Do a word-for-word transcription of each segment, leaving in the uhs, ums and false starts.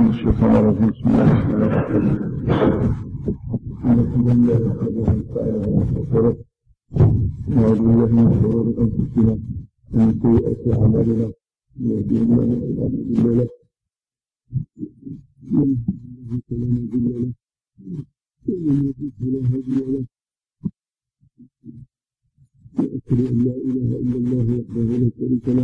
من الشيطان الرجيم. بسم الله الرحمن الرحيم. الحمد لله نحمده ونستعينه ونستغفره ونعوذ بالله من شرور انفسنا ومن سيئات اعمالنا من يهده الله فلا مضل له ومن يضلل فلا مضل له ومن يضلل فلا هادي له واشهد ان لا اله الا الله وحده لا شريك له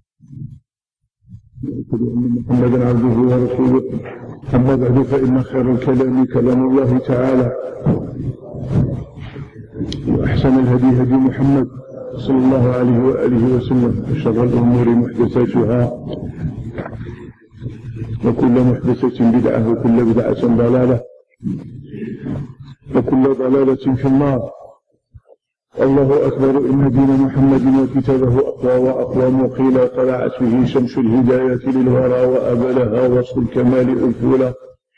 وأشهد أن محمدا عبده ورسوله. أما بعد فإن خير الكلام كلام الله تعالى وأحسن الهدي هدي محمد صلى الله عليه وآله وسلم وشر الأمور محدثاتها وكل محدثة بدعة وكل بدعة ضلالة وكل ضلالة في النار. الله أكبر. إن دين محمد وكتابه أقوى وأقوم وقيل طلعت به شمس الهداية للورى وأبلها وصف الكمال أفولا.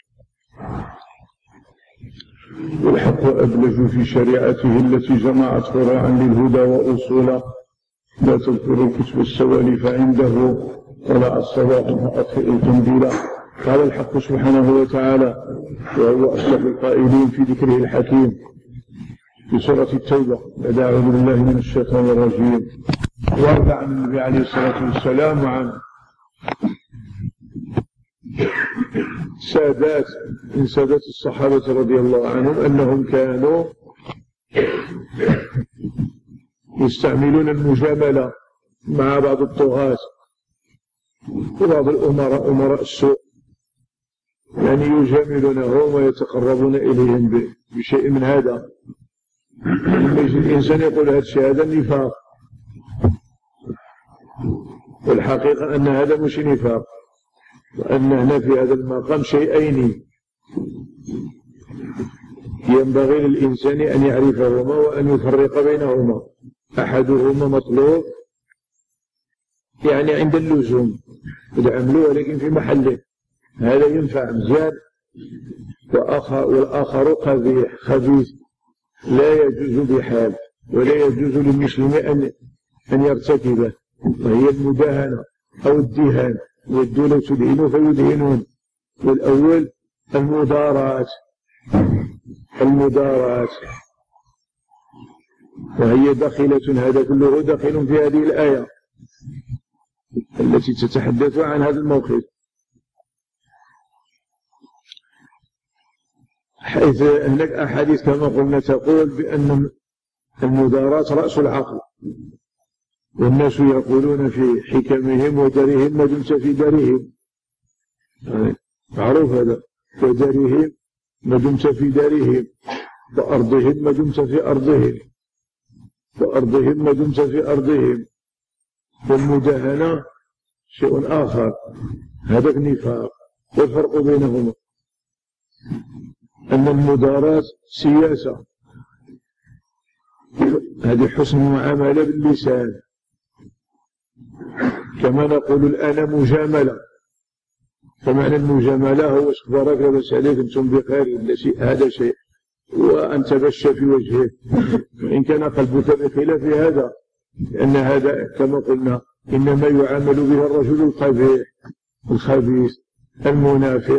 والحق أبلج في شريعته التي جمعت فروعا للهدى وأصولا. لا تذكر الكتب السوالي فعنده طلع الصباح فأطفئ القنديلا. قال الحق سبحانه وتعالى وهو أصدق القائلين في ذكره الحكيم في سورة التوبة بعد أعوذ بالله من الشيطان الرجيم. وارد عن النبي عليه الصلاة والسلام وعن سادات من سادات الصحابة رضي الله عنهم أنهم كانوا يستعملون المجاملة مع بعض الطغاة وبعض الأمراء أمراء السوء، يعني يجاملونهم ويتقربون إليهم بشيء من هذا. الإنسان يقول هذا الشيء هذا نفاق، والحقيقة أن هذا مش نفاق، وأن هنا في هذا المقام شيئين ينبغي للإنسان أن يعرفهما وأن يفرق بينهما. أحدهما مطلوب يعني عند اللزوم يعملوه لكن في محله، هذا ينفع مزيان، والآخر قبيح خبيث لا يجوز بحال ولا يجوز للمسلم أن أن يرتكبه، وهي المداهنة أو الدهان. والدولة تدهن فيدهنون. والأول المدارات المدارات وهي داخلة، هذا كله داخل في هذه الآية التي تتحدث عن هذا الموقف، حيث هناك أحاديث كما قلنا تقول بأن المدارات رأس العقل، والناس يقولون في حكمهم ودرهم ما دمت في درهم، معروف هذا، ودرهم ما دمت في درهم، وأرضهم ما دمت في أرضهم، وأرضهم ما دمت في أرضهم. والمداهنة شيء آخر، هذا النفاق. والفرق بينهما أن المدارات سياسة، هذه حسن معاملة باللسان، كما نقول الآن مجاملة. فمعنى المجاملة هو بارك لبس عليك أنتم بخير، هذا شيء، وأن تبش في وجهه وإن كان قلبك بخلاف هذا، لأن هذا كما قلنا إنما يعامل به الرجل القبيح الخبيث المنافق،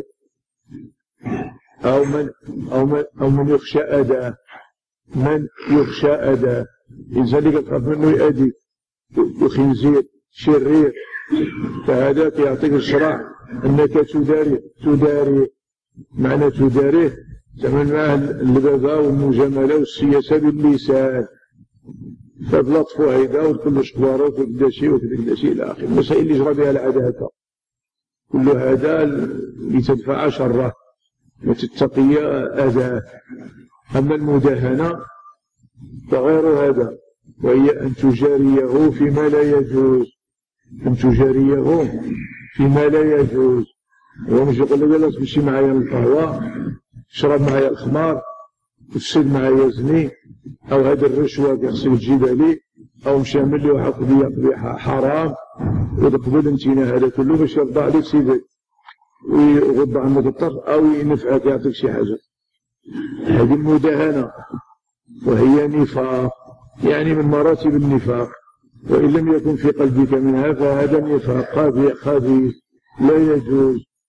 أو من أو من أو من يخشى أذاه، من يخشى أذاه، إنسان تخاف منه يأذيك، وخنزير شرير، فهذاك يعطيك الشرع أنك تداري تداري معنى تداريه تعمل معه اللبابة والمجاملة والسياسة باللسان، فبلطف هيدا وكل شخباره وكذا شيء وكذا شيء إلى آخره. المسائل اللي جرى بها العداء كل هذا لتدفع شره وتتقي أذاه. أما المداهنة فغير هذا، وهي أن تجاريه فيما لا يجوز، أن تجاريه فيما لا يجوز. ومش يقول لك لا تمشي معايا القهوة، تشرب معايا الخمار، تفسد معايا يزني، أو هذه الرشوة يغسل الجبالي، أو مشى من لي وحق بي حرام، وتقبل انتنا هذا كله باش يرضى عليك سيدي ويغض عنك الطرف أو ينفعك يعطيك شي حاجة. هذه المداهنة وهي نفاق، يعني من مراتب النفاق، وإن لم يكن في قلبك منها فهذا نفاق قبيح خبيث لا يجوز.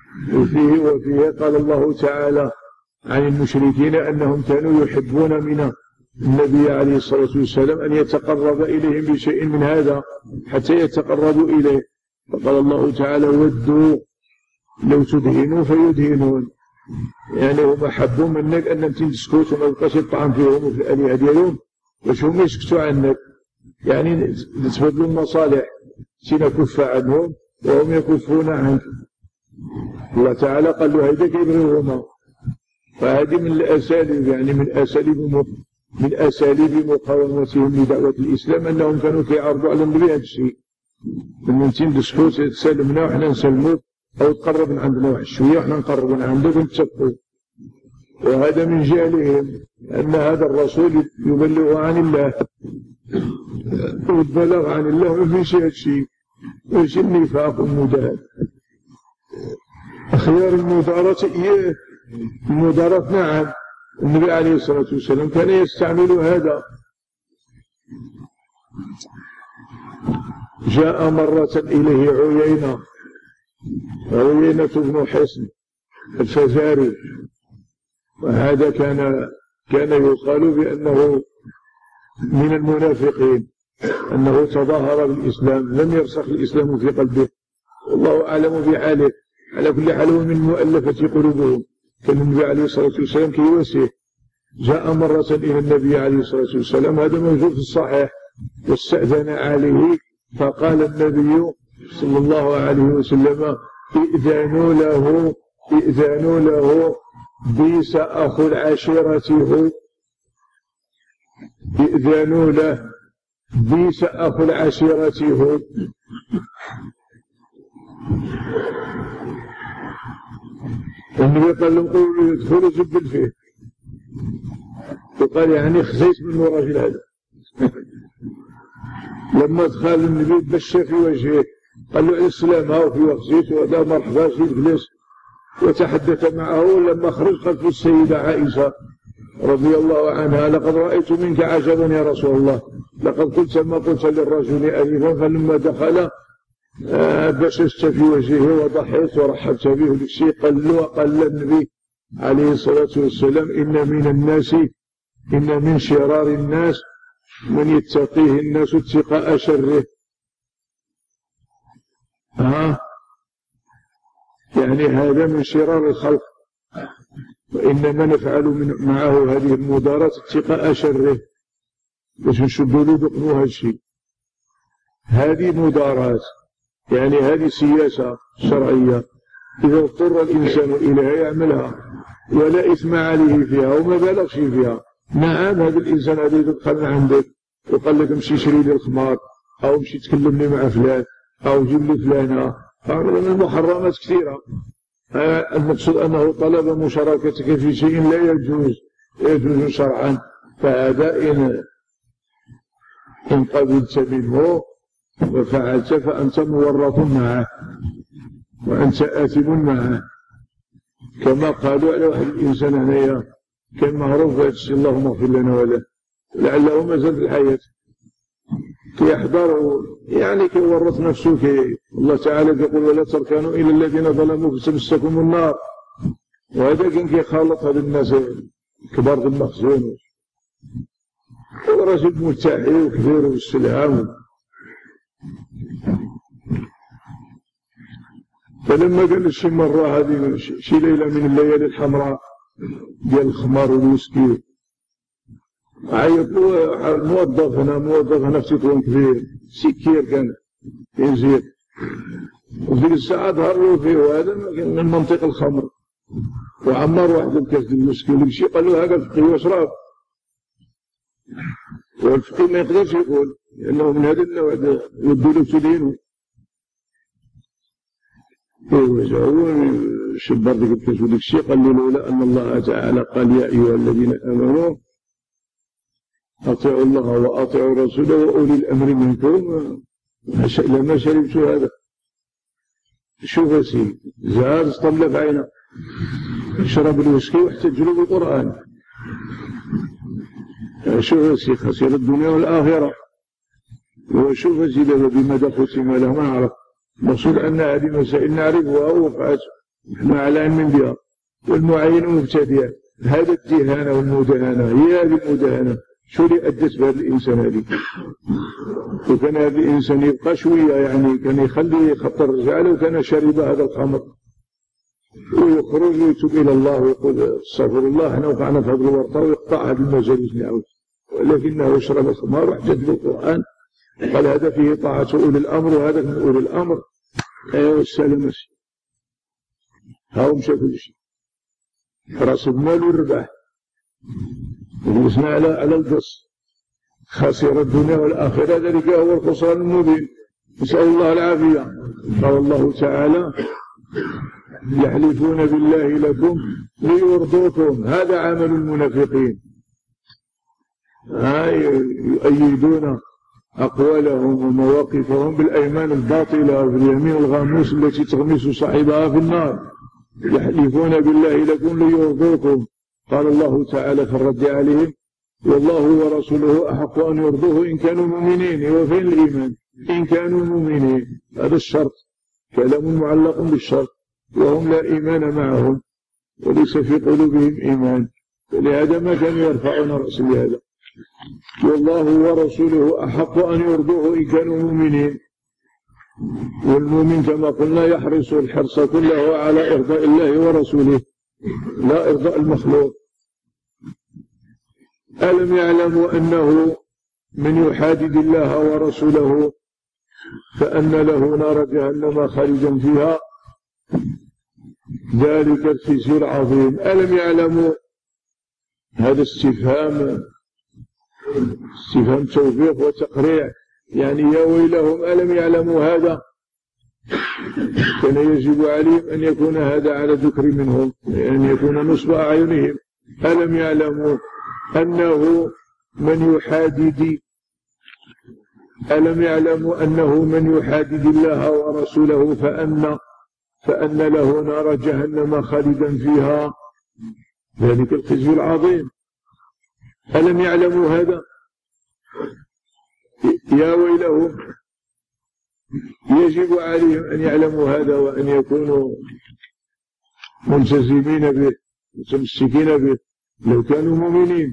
وفيه وفيه قال الله تعالى عن المشركين أنهم كانوا يحبون من النبي عليه الصلاة والسلام أن يتقرب إليهم بشيء من هذا حتى يتقربوا إليه، فقال الله تعالى ودوا لو تدهنوا فيدهنون، يعني هم حبوا منك أن أنت تسكت وما تبقاش الطعام فيهم وفي الآلهة ديالهم باش هم يسكتوا عنك، يعني تبدلوا المصالح، سينا كف عنهم وهم يكفون عنك. الله تعالى قال له هيدا كيبغيوهما، فهذه من الأساليب، يعني من أساليب من أساليب مقاومتهم لدعوة الإسلام أنهم كانوا كيعرضوا على النبي هذا الشيء، من أنت تسكت تسلمنا وحنا نسلموك، أو تقرب من عندنا واحد شوية وحنا نقرب من عندك ونتسقوا. وهذا من جهلهم أن هذا الرسول يبلغ عن الله، والبلاغ عن الله ما فيش هذا الشيء، وش النفاق والمداهنة. خيار المدارات إياه، المدارات نعم، النبي عليه الصلاة والسلام كان يستعمل هذا. جاء مرة إليه عيينة عيينة بن حصن الفزاري، وهذا كان كان يقال بأنه من المنافقين، أنه تظاهر بالإسلام، لم يرسخ الإسلام في قلبه، والله أعلم بحاله. على كل حال هو من مؤلفة قلوبهم، كان النبي عليه الصلاة والسلام كيواسيه. جاء مرة إلى النبي عليه الصلاة والسلام، هذا موجود في الصحيح، واستأذن عليه فقال النبي صلى الله عليه وسلم إئذانوا له إئذانوا له بئس أخو العشيرة هو، إئذانوا له بئس أخو العشيرة هو. النبي قال لهم قولوا يدخلوا زبل فيه، وقال يعني خزيت من الراجل هذا. لما دخل النبي بشر في وجهه قال له عليه السلام ها وفي وخزيت وهذا مرحبا جلس، وتحدث معه. لما خرج خلف السيدة عائشة رضي الله عنها لقد رأيت منك عجبا يا رسول الله، لقد قلت ما قلت للرجل أليفا، فلما دخل بششت في وجهه وضحيت ورحبت به بالشيء. قال له قال النبي عليه الصلاة والسلام إن من الناس إن من شرار الناس من يتقيه الناس اتقاء شره. ها يعني هذا من شرار الخلق، وإنما نفعل من معه هذه المدارات اتقاء شره، باش نشدوا له دقنوا هذا الشيء. هذه مدارات، يعني هذه سياسة شرعية إذا اضطر الإنسان إليها يعملها ولا إثم عليه فيها وما بالغش فيها. نعم هذا الإنسان هذا يدخل عندك وقال لك امشي شري لي الخمار، أو امشي تكلمني مع فلان، أو جيب لي فلانة، من المحرمات كثيرة. المقصود أنه طلب مشاركتك في شيء لا يجوز يجوز شرعا، فهذا إن إن قبلت منه وفعلت فأنت مورط معه وأنت آثم معه. كما قالوا على واحد الإنسان هنايا كان معروف بهذا الشيء، اللهم اغفر لنا وله، لعله ما زال في الحياة، كيحضر يعني كيورط نفسه كي الله تعالى يقول ولا تركنوا إلى الذين ظلموا فتمسكم النار. وهذا كان كيخالط هذا الناس كبار المخزون، ورجل مرتاحي وكبير والسلام. فلما قال شي مرة هذه شي ليلة من الليالي الحمراء ديال الخمار والوسكي، عيط له موظف هنا موظف هنا في تطوان كبير سكير كان يزيد، وفي ديك الساعة ظهر له فيه، وهذا من منطق الخمر، وعمر واحد الكاس ديال الوسكي ويمشي قال له هذا فقيه واشرب. والفقيه ما يقدرش يقول لأنه من هذا النوع يدوا له تدينه. وجاءوا شبر ذيك الكاس وديك الشيء قال له لولا أن الله تعالى قال يا أيها الذين آمنوا أطيعوا الله وأطيعوا رسوله وأولي الأمر منكم لما شربت هذا. شوف يا سيدي زاد اصطمل في عينه، شرب الوسكي واحتج له بالقرآن. شوف يا سيدي خسر الدنيا والآخرة. وشوف يا سيدي بماذا ختم له ما نعرف، مقصود أن هذه مسائل نعرفها ووقعت نحن على علم بها. والمعين مبتدع. هذا الدهانة والمداهنة هي هذه المداهنة شو اللي أدت بهذا الإنسان هذه؟ وكان هذا الإنسان يبقى شوية يعني كان يخلي خطر رجاله وكان شرب هذا الخمر ويخرج ويتوب إلى الله ويقول استغفر الله احنا وقعنا في هذا الورطة ويقطع هذه المجالس نعود. ولكنه شرب الخمر وحجج بالقرآن قال هذا فيه طاعة أولي الأمر وهذا من أولي الأمر. أيوة والسلام هاهم شافوا شيء راس المال والربح وجلسنا على على القص خاسر الدنيا والآخرة ذلك هو الخسران المبين. نسأل الله العافية. قال الله تعالى يحلفون بالله لكم ليرضوكم هذا عمل المنافقين. يؤيدون أقوالهم ومواقفهم بالأيمان الباطلة وباليمين الغاموس التي تغمس صاحبها في النار. يحلفون بالله لكم ليرضوكم. قال الله تعالى في الرد عليهم والله ورسوله أحق أن يرضوه إن كانوا مؤمنين. وفين الإيمان؟ إن كانوا مؤمنين. هذا الشرط كلام معلق بالشرط وهم لا إيمان معهم وليس في قلوبهم إيمان فلهذا ما كانوا يرفعون رأس لهذا. والله ورسوله أحق أن يرضوه إن كانوا مؤمنين. والمؤمن كما قلنا يحرص الحرص كله على إرضاء الله ورسوله لا إرضاء المخلوق. ألم يعلموا أنه من يحادد الله ورسوله فأن له نار جهنم خالدا فيها ذلك الخزي العظيم. ألم يعلموا هذا استفهام استفهام توبيخ وتقريع يعني يا ويلهم ألم يعلموا هذا. كان يجب عليهم أن يكون هذا على ذكر منهم أن يكون نصب أعينهم. ألم يعلموا أنه من يحادد ألم يعلموا أنه من يحادد الله ورسوله فأن فأن له نار جهنم خالدا فيها ذلك الخزي العظيم. ألم يعلموا هذا؟ يا ويلهم يجب عليهم أن يعلموا هذا وأن يكونوا ملتزمين به متمسكين به لو كانوا مؤمنين.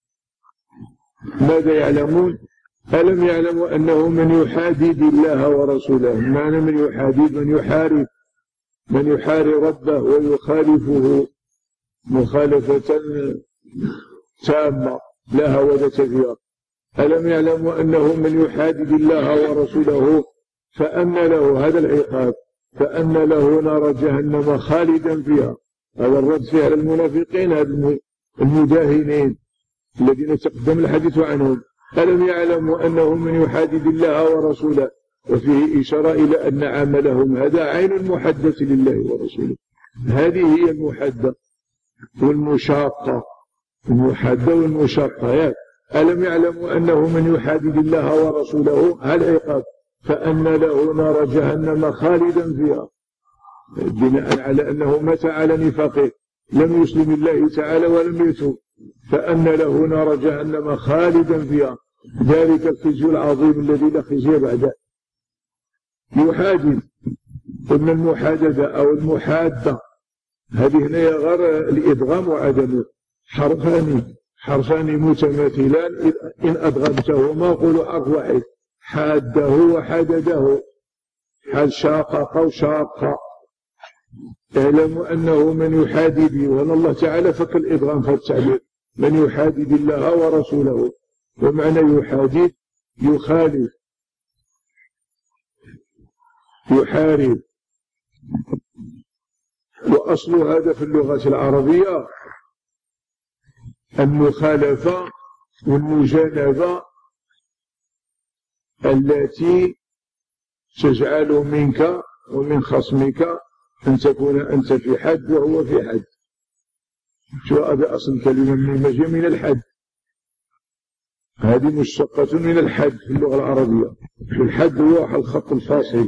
ماذا يعلمون؟ ألم يعلموا أنه من يحادد الله ورسوله. معنى من يحادد من يحارب من يحارب ربه ويخالفه مخالفة تامة لا هودة فيها. ألم يعلموا أنه من يحادد الله ورسوله فأن له هذا العقاب فأن له نار جهنم خالدا فيها. هذا الرد فعل المنافقين هذا المداهنين الذين تقدم الحديث عنهم. ألم يعلموا أنه من يحادد الله ورسوله وفيه إشارة إلى أن عملهم هذا عين المحدة لله ورسوله. هذه هي المحدة والمشاقة المحدة والمشاقة. ألم يعلموا أنه من يحادد الله ورسوله هذا عقاب فأن له نار جهنم خالدا فيها بناء على أنه مات على نفاقه لم يسلم الله تعالى ولم يتوب فأن له نار جهنم خالدا فيها ذلك الخزي العظيم الذي لا خزي بعده. يحادد قلنا المحاددة أو المحادة هذه هنا غير الإدغام وعدمه حرفان حرفان متماثلان إن أدغمتهما قولوا حرف واحد حاده وحدده حال شاقق وشاق. اعلموا أنه من يحادد وأن الله تعالى فك الإدغام في التعبير من يحادد الله ورسوله ومعنى يحادد يخالف يحارب. وأصل هذا في اللغة العربية المخالفة والمجانبة التي تجعل منك ومن خصمك أن تكون أنت في حد وهو في حد. شو هذا أصل كلمة من المجيء من الحد. هذه مشتقة من الحد في اللغة العربية. الحد هو الخط الفاصل.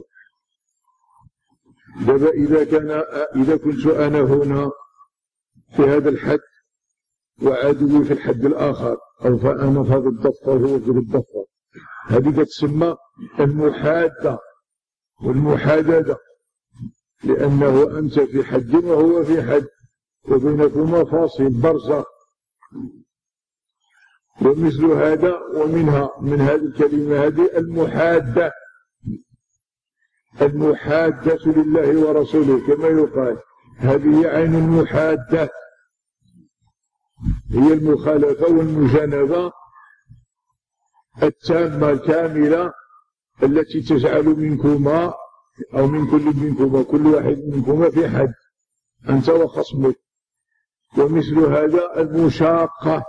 دابا إذا كان إذا كنت أنا هنا في هذا الحد وعدوي في الحد الآخر أو فأنا في هذا الضفة وهو في الضفة هذه تسمى المحادة والمحاددة. لأنه أنت في حد وهو في حد، وبينكما فاصل برزخ. ومثل هذا ومنها من هذه الكلمة هذه المحادة، المحادة لله ورسوله كما يقال، هذه عين المحادة، هي المخالفة والمجانبة التامة الكاملة التي تجعل منكما أو من كل منكما كل واحد منكما في حد أنت وخصمك. ومثل هذا المشاقة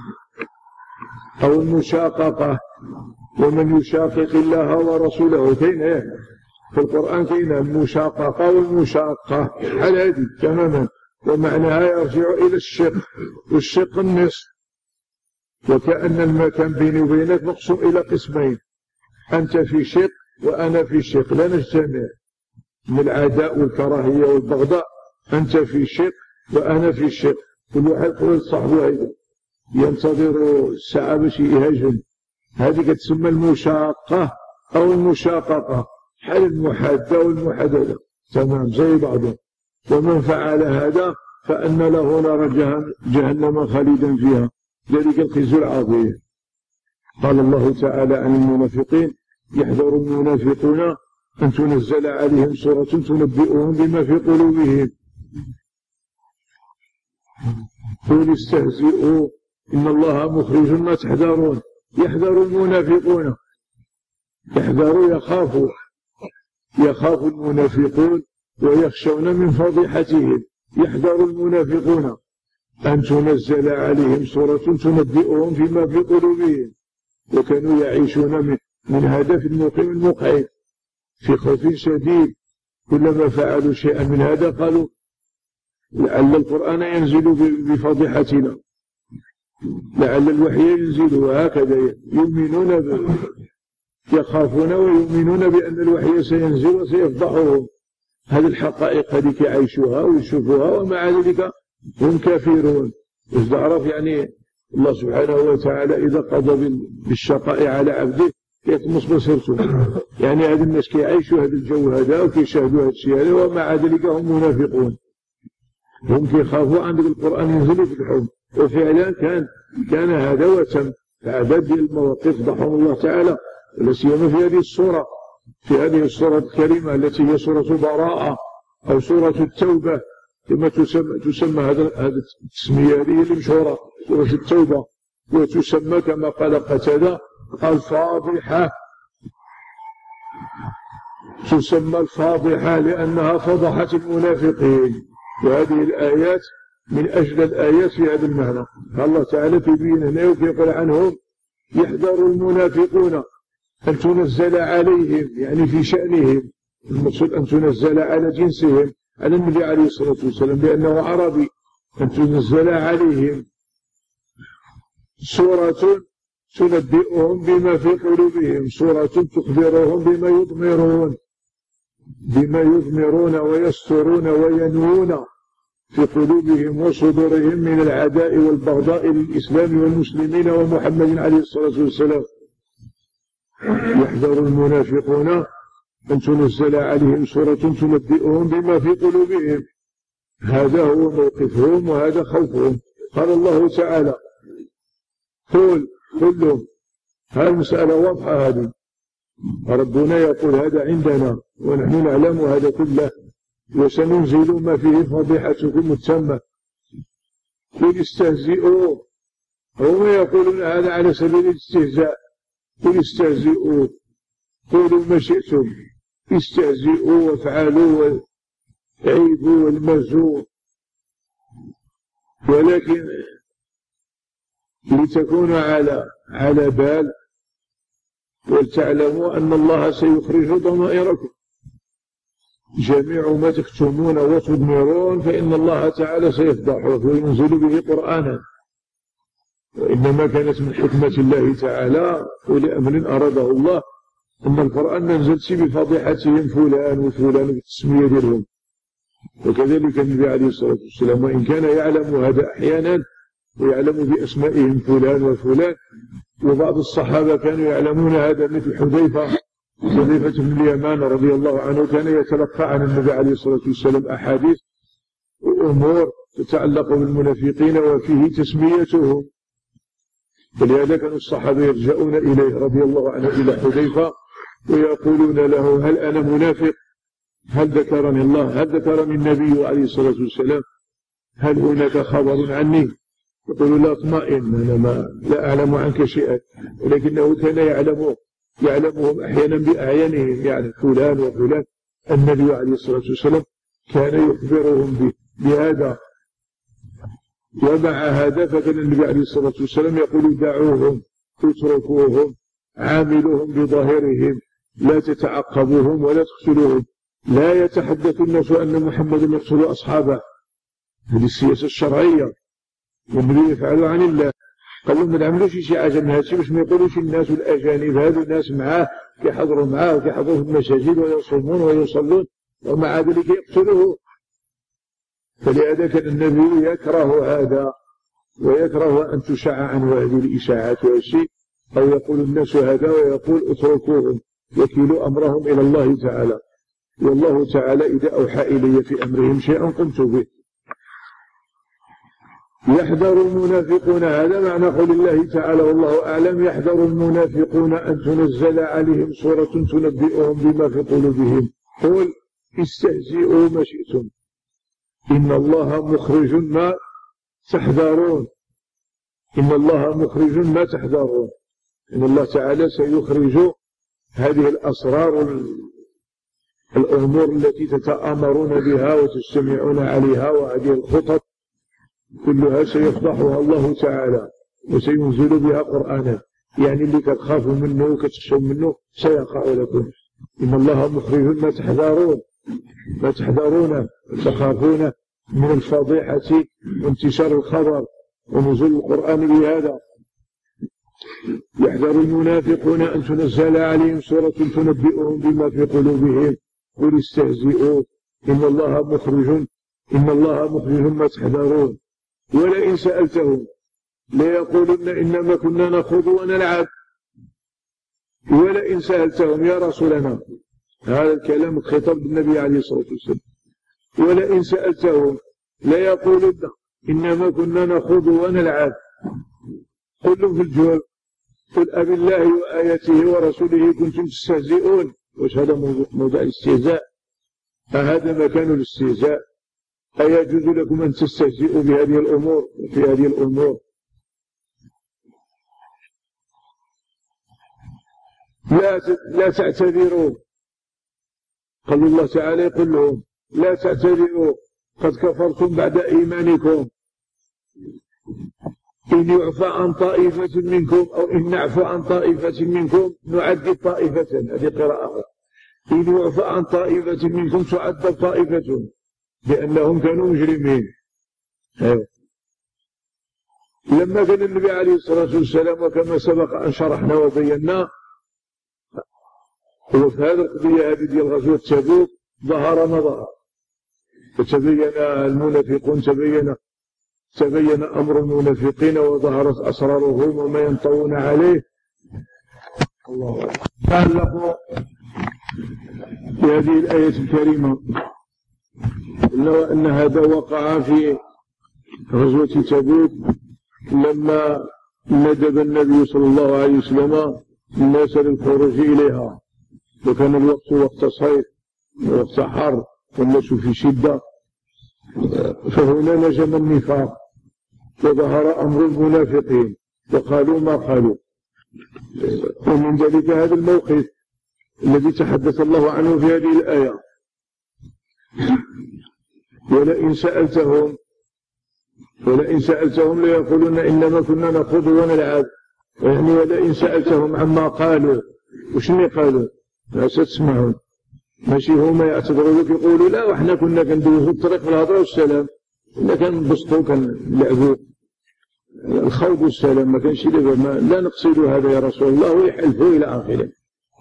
أو المشاققة، ومن يشاقق الله ورسوله كاين ايه في القرآن كاين المشاققة والمشاقة على هذه تماما، ومعناها يرجع إلى الشق، والشق النصف، وكأن المكان بيني وبينك مقسوم إلى قسمين، أنت في شق وأنا في شق، لا نجتمع من العداء والكراهية والبغضاء، أنت في شق وأنا في شق، كل واحد يقول صاحبه هيدا ينتظر الساعة باش يهاجم. هذه كتسمى المشاقة أو المشاققة، حال المحادة والمحاددة تمام زي بعضهم. ومن فعل هذا فأن له نار جهنم خالدا فيها، ذلك الخزي العظيم. قال الله تعالى عن المنافقين: يحذر المنافقون أن تنزل عليهم سورة تنبئهم بما في قلوبهم قل استهزئوا إن الله مخرج ما تحذرون. يحذر المنافقون، يحذروا يخافوا، يخاف المنافقون ويخشون من فضيحتهم. يحذر المنافقون أن تنزل عليهم سورة تنبئهم فيما في قلوبهم، وكانوا يعيشون من, من هدف المقيم المقعد في خوف شديد. كلما فعلوا شيئا من هذا قالوا لعل القرآن ينزل بفضيحتنا، لعل الوحي ينزل، وهكذا يؤمنون ب... يخافون ويؤمنون بأن الوحي سينزل وسيفضحهم. هذه الحقائق هذه يعيشوها ويشوفوها، ومع ذلك هم كافرون. إذا عرف يعني الله سبحانه وتعالى إذا قضى بالشقاء على عبده يطمس بصيرته، يعني هذا الناس كيعيشوا هذا الجو هذا وكيشاهدوا هذا الشيء هذا، ومع ذلك هم منافقون، هم كيخافوا عن القرآن ينزل في الحب. وفعلا كان كان هذا وتم عدد ديال المواقف ضحهم الله تعالى، لا سيما في هذه السورة، في هذه السورة الكريمة التي هي سورة براءة أو سورة التوبة كما تسمى, تسمى هذا هذا التسمية هذه المشهورة سورة التوبة، وتسمى كما قال قتادة الفاضحة. تسمى الفاضحة لأنها فضحت المنافقين. وهذه الآيات من أجل الآيات في هذا المعنى. الله تعالى يبين هنا ويقول عنهم: يحذر المنافقون أن تنزل عليهم، يعني في شأنهم، المقصود أن تنزل على جنسهم، على النبي عليه الصلاة والسلام لأنه عربي، أن تنزل عليهم سورة تنبئهم بما في قلوبهم، سورة تخبرهم بما يضمرون بما يضمرون ويسترون وينوون في قلوبهم وصدورهم من العداء والبغضاء للإسلام والمسلمين ومحمد عليه الصلاة والسلام. يحذر المنافقون أن تنزل عليهم سورة تنبئهم بما في قلوبهم، هذا هو موقفهم وهذا خوفهم. قال الله تعالى: قل كلهم، هذه المسألة واضحة، هذه ربنا يقول هذا عندنا ونحن نعلم هذا كله، وسننزل ما فيه فضيحتكم التامة. قل استهزئوا، هم يقولون هذا على سبيل الاستهزاء. قل استهزئوا، قولوا ما شئتم، استهزئوا وافعلوا وعيبوا والمزوا، ولكن لتكونوا على على بال ولتعلموا أن الله سيخرج ضمائركم. جميع ما تكتمون وتضمرون فإن الله تعالى سيفضحه وينزل به قرآنا. وإنما كانت من حكمة الله تعالى ولأمر أراده الله أن القرآن ننزلش بفضيحتهم فلان وفلان بالتسمية ديالهم. وكذلك النبي عليه الصلاة والسلام وإن كان يعلم هذا أحيانا ويعلم بأسمائهم فلان وفلان، وبعض الصحابة كانوا يعلمون هذا مثل حذيفة حذيفة بن اليمان رضي الله عنه كان يتلقى عن النبي عليه الصلاة والسلام أحاديث وأمور تتعلق بالمنافقين وفيه تسميتهم، ولهذا كانوا الصحابة يرجعون إليه رضي الله عنه إلى حذيفة ويقولون له: هل أنا منافق؟ هل ذكرني الله؟ هل ذكرني النبي عليه الصلاة والسلام؟ هل هناك خبر عني؟ يقول: لا اطمئن، أنا ما لا أعلم عنك شيئا، ولكنه كان يعلم يعلمهم أحيانا بأعيانهم، يعني فلان وفلان. النبي عليه الصلاة والسلام كان يخبرهم به بهذا، ومع هذا فكان النبي عليه الصلاة والسلام يقول: دعوهم، اتركوهم، عاملوهم بظاهرهم، لا تتعقبوهم ولا تقتلوهم. لا يتحدث الناس أن محمد يقتل أصحابه، هذه السياسة الشرعية، والنبي يفعل عن الله. قال لهم: ما تعملوش شي حاجة من هادشي باش ما يقولوش الناس الأجانب هذو الناس معاه كيحضروا معاه وكيحضروا في المساجد ويصومون ويصلون ومع ذلك يقتلوه. فلهذا كان النبي يكره هذا ويكره أن تشاع عنه هذه الإشاعات والشيء، أو يقول الناس هذا ويقول: اتركوهم، وكيلوا أمرهم إلى الله تعالى، والله تعالى إذا أوحى إلي في أمرهم شيئا قمت به. يحذر المنافقون، هذا معنى قول الله تعالى والله أعلم: يحذر المنافقون أن تنزل عليهم سورة تنبئهم بما في قلوبهم قل استهزئوا ما شئتم إن الله مخرج ما تحذرون. إن الله مخرج ما تحذرون، إن الله تعالى سيخرج هذه الأسرار، الأمور التي تتآمرون بها وتجتمعون عليها، وهذه الخطط كلها سيفضحها الله تعالى وسينزل بها قرآنا، يعني اللي كتخافوا منه وكتخشوا منه سيقع لكم. إن الله مخرج ما تحذرون، ما تحذرون تخافون من الفضيحة وانتشار الخبر ونزول القرآن بهذا. يحذر المنافقون أن تنزل عليهم سورة تنبئهم بما في قلوبهم قل استهزئوا إن الله مخرج إن الله مخرج ما تحذرون. ولئن سألتهم ليقولن إنما كنا نخوض ونلعب. ولئن سألتهم يا رسولنا، هذا الكلام الخطاب للنبي عليه الصلاة والسلام، ولئن سألتهم ليقولن إنما كنا نخوض ونلعب. قل لهم في الجواب: قل أب الله وآياته ورسوله كنتم تستهزئون. وش هذا موضع الاستهزاء؟ أهذا مكان الاستهزاء؟ أيجوز لكم أن تستهزئوا بهذه الأمور في هذه الأمور؟ لا لا تعتذروا. قال الله تعالى يقول لهم: لا تعتذروا قد كفرتم بعد إيمانكم، إن يعفى عن طائفة منكم أو إن نعفى عن طائفة منكم نعذب طائفة. هذه قراءة: إن يعفى عن طائفة منكم تعذب طائفة لأنهم كانوا مجرمين. أيوة. لما كان النبي عليه الصلاة والسلام وكما سبق أن شرحنا وبينا، هو في هذه القضية هذه ديال غزوة تبوك ظهر ما ظهر، فتبين المنافقون، تبين تبين أمر المنافقين وظهرت أسرارهم وما ينطون عليه. الله أكبر. تعلقوا بهذه الآية الكريمة لو أن هذا وقع في غزوة تبوك لما ندب النبي صلى الله عليه وسلم الناس للخروج إليها، وكان الوقت وقت صيف وقت حر والناس في شدة، فهنا نجم النفاق وظهر أمر المنافقين وقالوا ما قالوا. ومن ذلك هذا الموقف الذي تحدث الله عنه في هذه الآية: ولئن سألتهم ولئن سألتهم ليقولون إنما كنا نخوض ونلعب. يعني ولئن سألتهم عما قالوا، وشنو قالوا؟ لا تسمعون، ماشي هما يعتذروا لك يقولوا لا وإحنا كنا كندوزوا الطريق في الهضرة والسلام، كنا كنبسطوا كنلعبوا الخوض والسلام، ما كانش لا نقصد هذا يا رسول الله، ويحلفوا إلى آخره.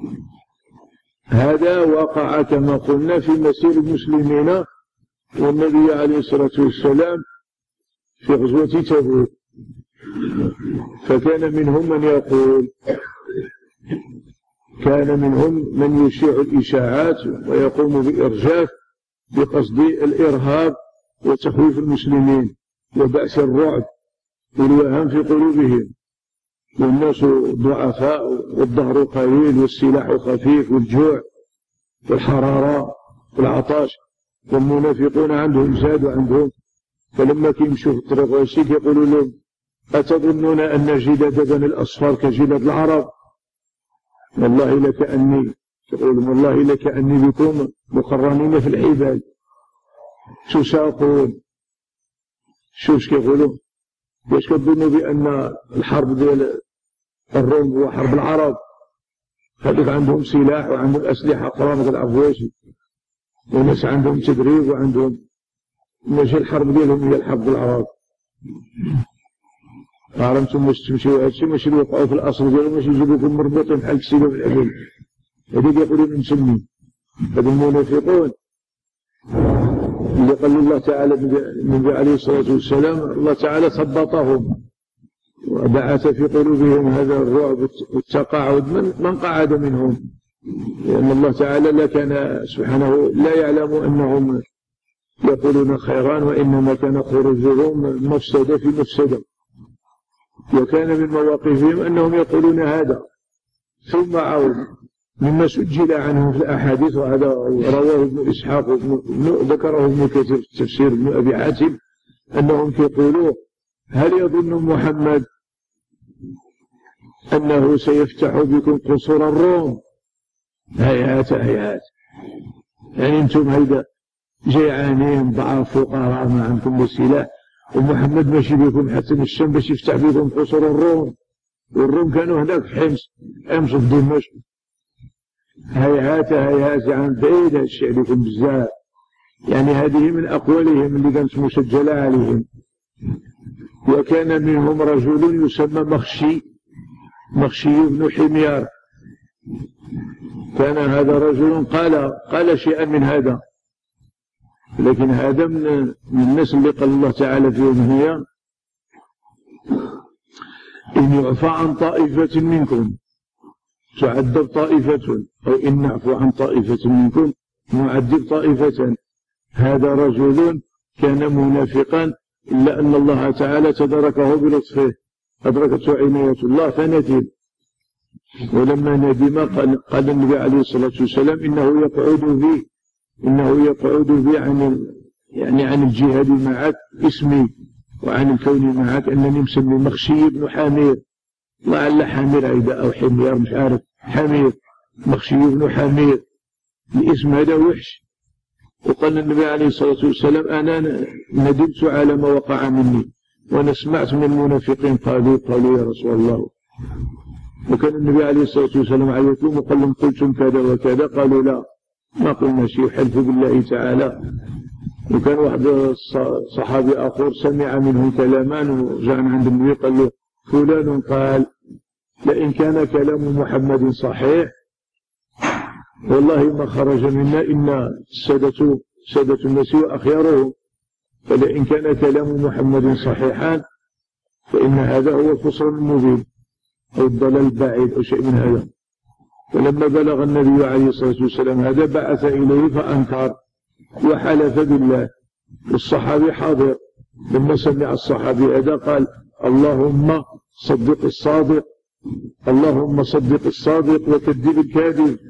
هذا وقع كما قلنا في مسير المسلمين والنبي عليه الصلاة والسلام في غزوة تبوك، فكان منهم من يقول كان منهم من يشيع الإشاعات ويقوم بإرجاف بقصد الإرهاب وتخويف المسلمين وبعث الرعب والوهام في قلوبهم، والناس ضعفاء والظهر قليل والسلاح خفيف والجوع والحرارة والعطاش، والمنافقون عندهم زاد وعندهم. فلما كيمشوا في الطريق وشي يقولوا لهم: أتظنون أن جلد بني الأصفر كجلد العرب؟ والله لكأني يقول والله لكأني بكم مقرنين في العباد تساقون. شوش كيقولوا؟ واش كتظنوا بأن الحرب ديال الروم هو حرب العرب؟ هذوك عندهم سلاح وعندهم أسلحة أخرى مثل العفواشي، وناس عندهم تدريب وعندهم، ماشي الحرب ديالهم هي الحرب العرب. عرفتم واش تمشيو هادشي ماشي يوقعوا في الأصل ديالهم، ماشي يجيبوكم مربوطين بحال الكسيبة في العباد. هذيك يقولون نسمي هذو المنافقون اللي قال الله تعالى النبي عليه الصلاة والسلام الله تعالى ثبطهم وبعث في قلوبهم هذا الرعب والتقاعد من, من قعد منهم، لأن الله تعالى لا كان سبحانه لا يعلم أنهم يقولون خيران، وإنما كان خروجهم مفسدة في مفسدة، وكان من مواقفهم أنهم يقولون هذا. ثم عود مما سجل عنهم في الأحاديث، وهذا رواه ابن إسحاق ذكره ابن كثير في التفسير ابن أبي حاتم، أنهم يقولون: هل يظن محمد أنه سيفتح بكم قصور الروم؟ هيهات هيهات، يعني أنتم هيدا جيعانين ضعاف فقراء ما عندكم السلاح، ومحمد ماشي بكم حتى من الشام باش يفتح بكم قصور الروم، والروم كانوا هناك في حمص حمص في دمشق. هيهات هيهات يعني بعيد هالشيء لكم بزاف. يعني هذه من أقوالهم اللي كانت مسجلة عليهم. وكان منهم رجل يسمى مخشي مخشي بن حميار، كان هذا رجل قال قال شيئا من هذا، لكن هذا من, من الناس اللي قال الله تعالى فيهم: هي إن يعفى عن طائفة منكم تعذب طائفة، أو إن نعفو عن طائفة منكم نعذب طائفة. هذا رجل كان منافقا، إلا أن الله تعالى تدركه بلطفه، أدركته عناية الله فندم. ولما ندم قال, قال النبي عليه الصلاة والسلام: إنه يقعد بي إنه يقعد بي عن يعني عن الجهاد معك اسمي، وعن الكون معك أنني مسمي مخشي بن حمير. لعل حمير عيدا أو حمير مش عارف، حمير مخشي بن حمير، الاسم هذا وحش. وقال النبي عليه الصلاة والسلام: أنا ندمت على ما وقع مني، وأنا سمعت من المنافقين قالوا قالوا يا رسول الله. وكان النبي عليه الصلاة والسلام عليكم وقال لهم: قلتم كذا وكذا؟ قالوا: لا ما قلنا شيء، حلف بالله تعالى. وكان واحد صحابي آخر سمع منه كلامان وجاء عند النبي قال له: فلان قال لئن كان كلام محمد صحيح والله ما خرج منا إن السادة سادة الناس وأخيارهم، فلئن كان كلام محمد صحيحا فإن هذا هو الخسران المبين أو الضلال البعيد أو شيء من هذا. فلما بلغ النبي عليه الصلاة والسلام هذا بعث إليه فأنكر وحلف بالله، والصحابي حاضر. لما سمع الصحابي هذا قال: اللهم صدق الصادق، اللهم صدق الصادق وكذب الكاذب،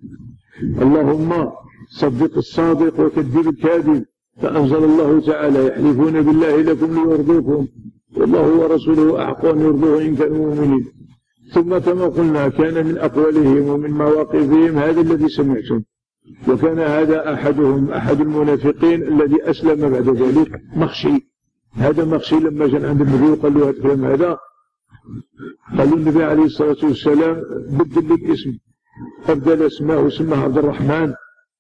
اللهم صدق الصادق وكذب الكاذب. فأنزل الله تعالى: يحلفون بالله لكم ليرضوكم والله ورسوله أحق أن يرضوه إن كانوا مؤمنين. ثم كما قلنا كان من أقوالهم ومن مواقفهم هذا الذي سمعتم. وكان هذا أحدهم أحد المنافقين الذي أسلم بعد ذلك، مخشي. هذا مخشي لما جاء عند النبي وقال له هذا الكلام هذا، قال النبي عليه الصلاة والسلام: بدل الاسم، أبدل اسمه وسمه عبد الرحمن.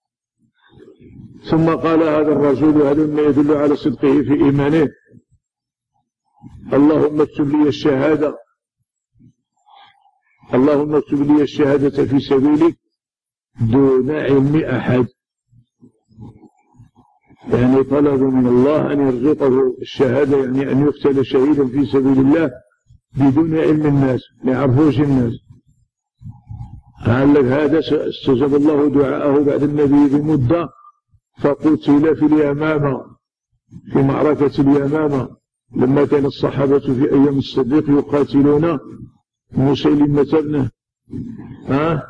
ثم قال هذا الرجل، هذا ما يدل على صدقه في إيمانه: اللهم اكتب لي الشهادة، اللهم اكتب لي الشهادة في سبيلك دون علم أحد. يعني طلب من الله أن يرزقه الشهادة، يعني أن يقتل شهيدا في سبيل الله بدون علم الناس، ما يعرفوش الناس. قال لك هذا استجاب الله دعاءه بعد النبي بمدة، فقتل في اليمامة في معركة اليمامة لما كان الصحابة في أيام الصديق يقاتلون مسيلمة ابنه ها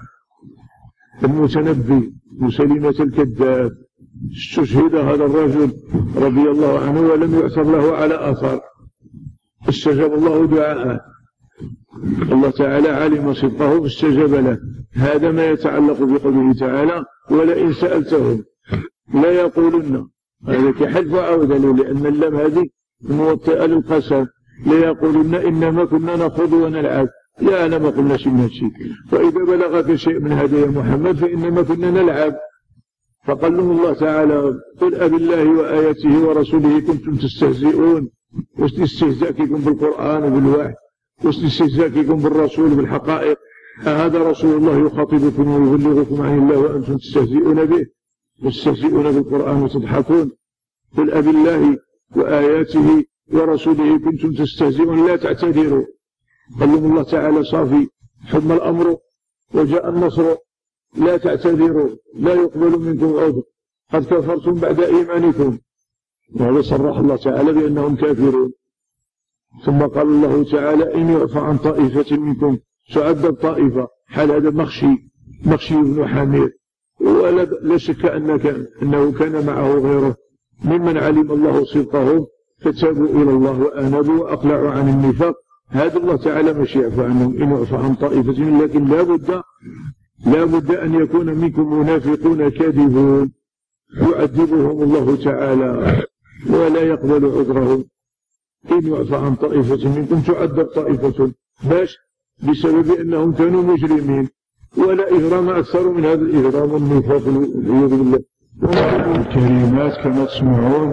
المتنبي مسيلمة الكذاب. استشهد هذا الرجل رضي الله عنه ولم يعثر له على أثر، استجاب الله دعاءه، الله تعالى علم صدقه فاستجاب له. هذا ما يتعلق بقوله تعالى ولئن سألتهم لا يقولن، هذا كحلف عودة لأن اللام هذه موطئة للقسم، لا يقولن إنما كنا نخوض ونلعب، لا أنا ما قلنا شيء من هالشيء، وإذا بلغك شيء من هذا يا محمد فإنما كنا نلعب. فقال لهم الله تعالى قل أبالله وآياته ورسوله كنتم تستهزئون، وش استهزاءكم بالقرآن وبالوحي، وش استهزاءكم بالرسول بالحقائق، هذا رسول الله يخاطبكم ويبلغكم عن الله وأنتم تستهزئون به تستهزئون بالقرآن وتضحكون. قل أبالله وآياته ورسوله كنتم تستهزئون لا تعتذروا. قال لهم الله تعالى صافي حمى الأمر وجاء النصر لا تعتذروا لا يقبل منكم عذر قد كفرتم بعد إيمانكم، وهذا صرح الله تعالى بأنهم كافرون. ثم قال الله تعالى إن يعفى عن طائفة منكم تعذب طائفة، حال هذا مخشي مخشي بن حمير، ولا لا شك أنه كان معه غيره ممن علم الله صدقهم فتابوا إلى الله وآنبوا وأقلعوا عن النفاق. هذا الله تعالى مش يعفى عنهم إن يعفى عن طائفة، لكن لا بد لا بد أن يكون منكم منافقون كاذبون يعذبهم الله تعالى ولا يقبل عذرهم. إن يعفى عن طائفة منكم تعذب طائفة، باش بسبب أنهم كانوا مجرمين، ولا إجرام أكثر من هذا الإجرام والنفاق والعياذ بالله. الكلمات كما تسمعون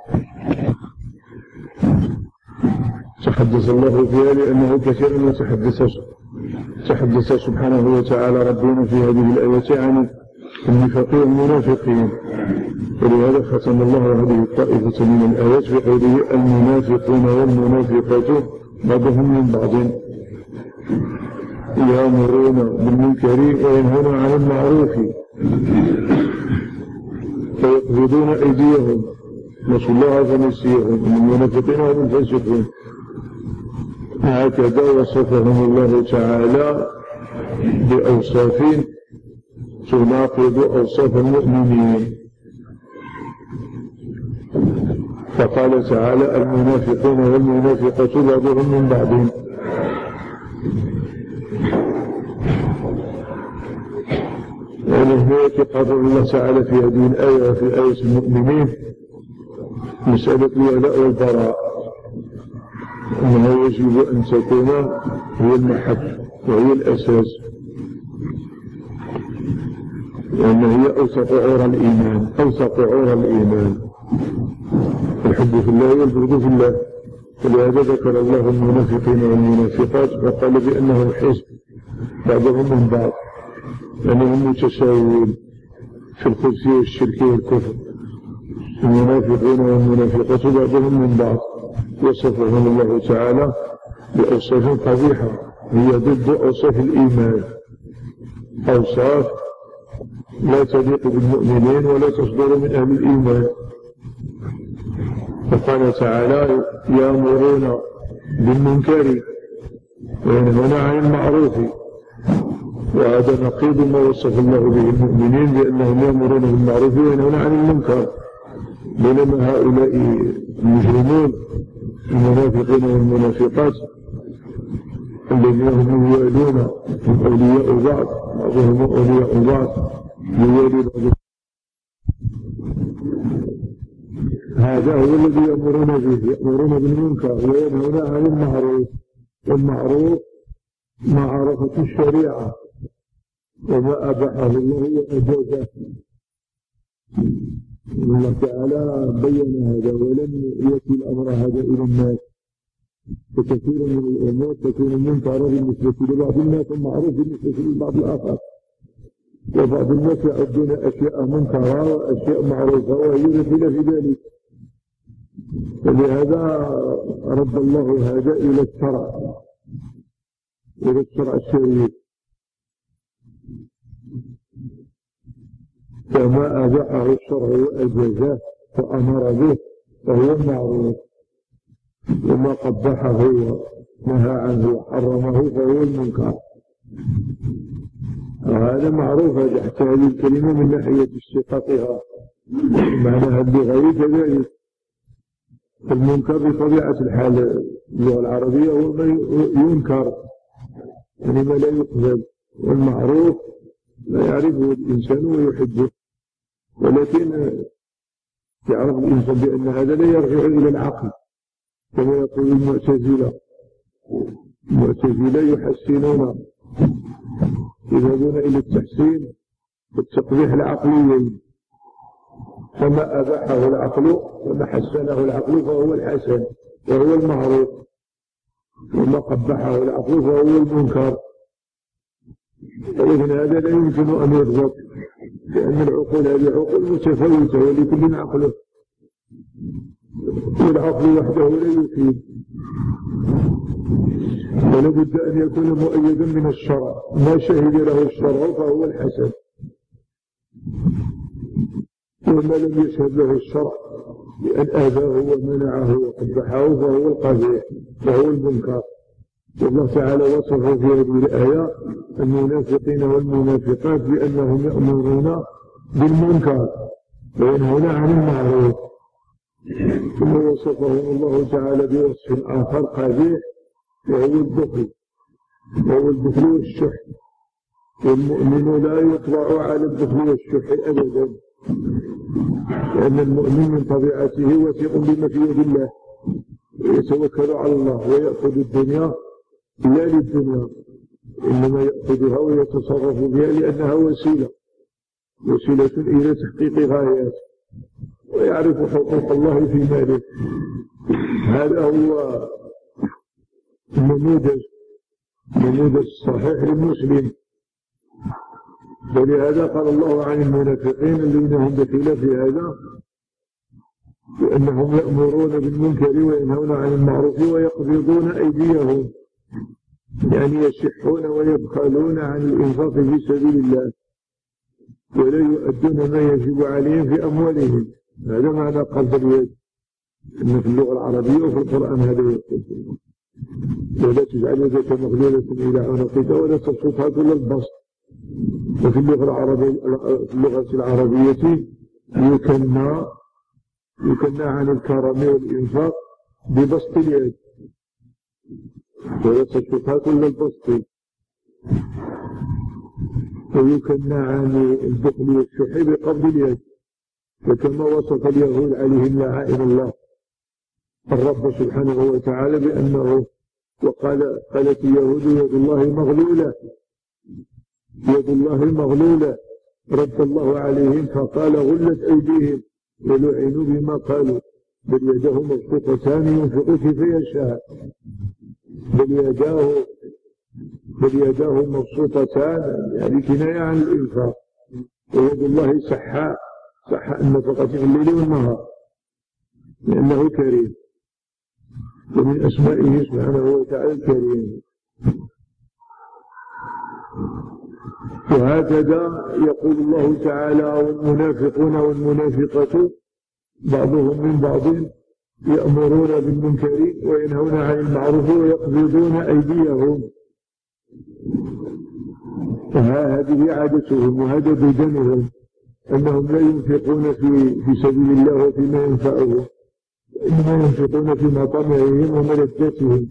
تحدث الله فيها لأنه كثيرا يتحدث تحدث سبحانه وتعالى ربنا في هذه الآيات عن النفاق والمنافقين، ولهذا ختم الله هذه الطائفة من الآيات بقوله المنافقون والمنافقات بعضهم من بعض يأمرون بالمنكر وينهون عن المعروف ويقبضون أيديهم نسوا الله فنسيهم من المنافقين هم الفاسقون. هكذا وصفهم الله تعالى بأوصاف تناقض أوصاف المؤمنين، فقال تعالى المنافقون والمنافقات بعضهم من بعض. ولهذا قرر الله تعالى في هذه الآية وفي آية المؤمنين مسألة الولاء والبراء، أنها يجب أن تكون هي المحبة وهي الأساس، لأن هي أوثق عور الإيمان أوثق عور الإيمان الحب في الله والبغض في الله. ولهذا ذكر الله المنافقين والمنافقات وقال بأنهم حزب بعضهم من بعض، لأنهم متساوون في الخبث والشرك والكفر. المنافقون والمنافقات بعضهم من بعض، وصفهم الله تعالى بأوصاف قبيحة هي ضد أوصاف الإيمان، أوصاف لا تليق بالمؤمنين ولا تصدر من أهل الإيمان. فقال تعالى يأمرون بالمنكر وينهون عن المعروف، وهذا نقيض ما وصف الله به المؤمنين بأنهم يأمرون بالمعروف وينهون عن المنكر، بينما هؤلاء المجرمون المنافقين والمنافقات الذين هم يوالون هم أولياء بعض بعضهم أولياء بعض يوالي بعض، هذا هو الذي يأمرون به، يأمرون بالمنكر وينهون عن المعروف. والمعروف معرفة الشريعة وما أباحه الله وأجازه. الله تعالى بين هذا ولم يأتي الأمر هذا إلى الناس، فكثير من الأمور تكون منكرة بالنسبة لبعض الناس ومعروف بالنسبة للبعض الآخر، وبعض الناس يعدون أشياء منكرة وأشياء معروفة وهي مثل في ذلك. فلهذا رد الله هذا إلى الشرع إلى الشرع الشريف، فما أباحه الشرع وأجازه وأمر به فهو المعروف، وما قبحه ونهى عنه وحرمه فهو المنكر. وهذا معروف تحت هذه الكلمة من ناحية اشتقاقها، معناها اللغوي كذلك. المنكر بطبيعة الحال اللغة العربية هو ما ينكر، يعني ما لا يقبل، والمعروف لا يعرفه الإنسان ويحبه، ولكن يعرف الإنسان بأن هذا لا يرجع إلى العقل كما يقول المعتزلة. المعتزلة يحسنون، يذهبون إلى التحسين والتقبيح العقليين، فما أباحه العقل وما حسنه العقل فهو الحسن وهو المعروف، وما قبحه العقل فهو المنكر. ولكن هذا لا يمكن أن يضبط، لأن العقول هذه عقول متفاوتة ولكل عقله، والعقل وحده لا يفيد، ولا بد أن يكون مؤيدا من الشرع، ما شهد له الشرع فهو الحسن، وما لم يشهد له الشرع بأن آذاه ومنعه وقبحه فهو القبيح وهو المنكر. والله تعالى وصفه في هذه الآية المنافقين والمنافقات بأنهم يأمرون بالمنكر وينهون عن المعروف، ثم وصفهم الله تعالى بوصف آخر قبيح وهو البخل، وهو البخل والشح، والمؤمن لا يطبع على البخل والشح أبدا، لأن المؤمن من طبيعته وثيق بما في يد الله ويتوكل على الله ويأخذ الدنيا لا للدنيا، إنما يأخذها ويتصرف بها لأنها وسيلة وسيلة إلى تحقيق غايات، ويعرف حقوق الله في ماله. هذا هو النموذج النموذج الصحيح للمسلم. ولهذا قال الله عن المنافقين الذين هم بخلاف هذا بأنهم يأمرون بالمنكر وينهون عن المعروف ويقبضون أيديهم، يعني يشحون ويبخلون عن الإنفاق في سبيل الله ولا يؤدون ما يجب عليهم في أموالهم. هذا معنى قبض اليد، إن في اللغة العربية وفي القرآن هذا يقول: ولا تجعل يدك مغلولة إلى عنقك ولا تبسطها كل البسط. وفي اللغة العربية في اللغة العربية يكنى يكنى عن الكرم والإنفاق ببسط اليد، ولا تبسطها كل البسط، ويكنى عن البخل والشح بقبض اليد. وكما وصف اليهود عليهم لعائن الله الرب سبحانه وتعالى بأنه وقال قالت اليهود يد الله مغلولة يد الله مغلولة، رد الله عليهم فقال غلت أيديهم ولعنوا بما قالوا، بل يداه مبسوطتان ينفق كيف يشاء، بل يداه بل يداه مبسوطتان، يعني كناية عن الإنفاق. ويد الله سحاء سحاء النفقة في الليل والنهار لأنه كريم، ومن أسمائه سبحانه وتعالى الكريم. وهكذا يقول الله تعالى: والمنافقون والمنافقة بعضهم من بعض يأمرون بالمنكر وينهون عن المعروف ويقبضون أيديهم. هذه عادتهم وهذا بدنهم، أنهم لا ينفقون في, في سبيل الله وفيما ينفعهم، إنما ينفقون في مطامعهم وملذاتهم.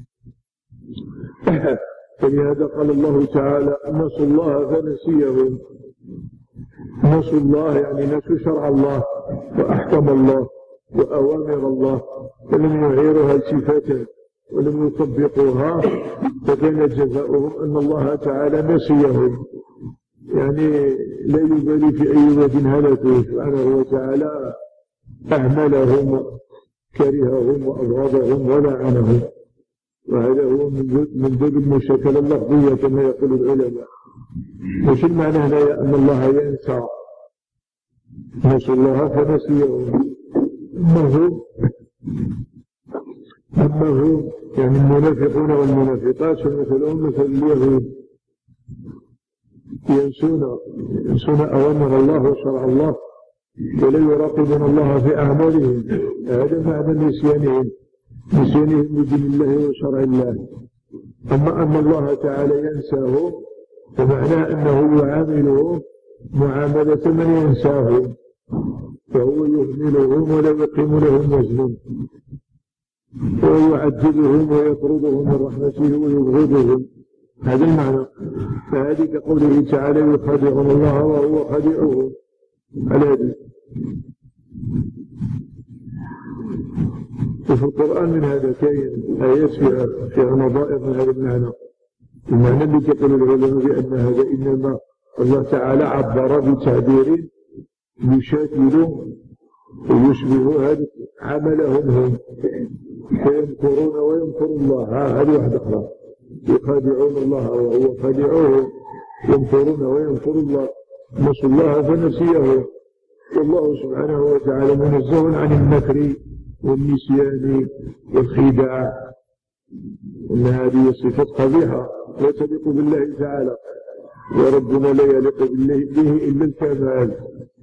فلهذا قال الله تعالى: نسوا الله فنسيهم. نسوا الله يعني نسوا شرع الله وأحكم الله وأوامر الله، ولم يعيرها التفاتا ولم يطبقوها، فكان جزاؤهم أن الله تعالى نسيهم، يعني لا يبالي في أي واد هلكوا سبحانه وتعالى، أهملهم كرههم وأبغضهم ولعنهم. وهذا هو من باب المشاكلة اللفظية كما يقول العلماء. وش المعنى هنا أن الله ينسى؟ نسوا الله فنسيهم. أنه أنه يعني المنافقون والمنافقات مثلهم مثل اليهود، ينسون ينسون أوامر الله وشرع الله، ولا يراقبون الله في أعمالهم. هذا معنى نسيانهم نسيانهم لدين الله وشرع الله. أما أن الله تعالى ينساهم فمعناه أنه يعاملهم معاملة من ينساهم، فهو يهملهم ولا يقيم لهم وزنا، ويعذبهم ويطردهم من رحمته ويبغضهم. هذا المعنى. فهذه كقوله تعالى يخادعون الله وهو خادعهم. هذه وفي القرآن من هذا كاين آيات فيها نظائر من هذا المعنى. المعنى اللي يقول العلماء بأن هذا إنما الله تعالى عبر بتعبير يشاكل ويشبه هذا عملهم هم، فيمكرون ويمكر الله. هذه واحدة أخرى، يخادعون الله وهو خادعهم، يمكرون ويمكر الله، نسوا الله فنسيه. والله سبحانه وتعالى منزه عن المكر والنسيان والخداع، إن هذه صفات قبيحة لا تليق بالله تعالى، وربنا لا يليق به إلا الكمال،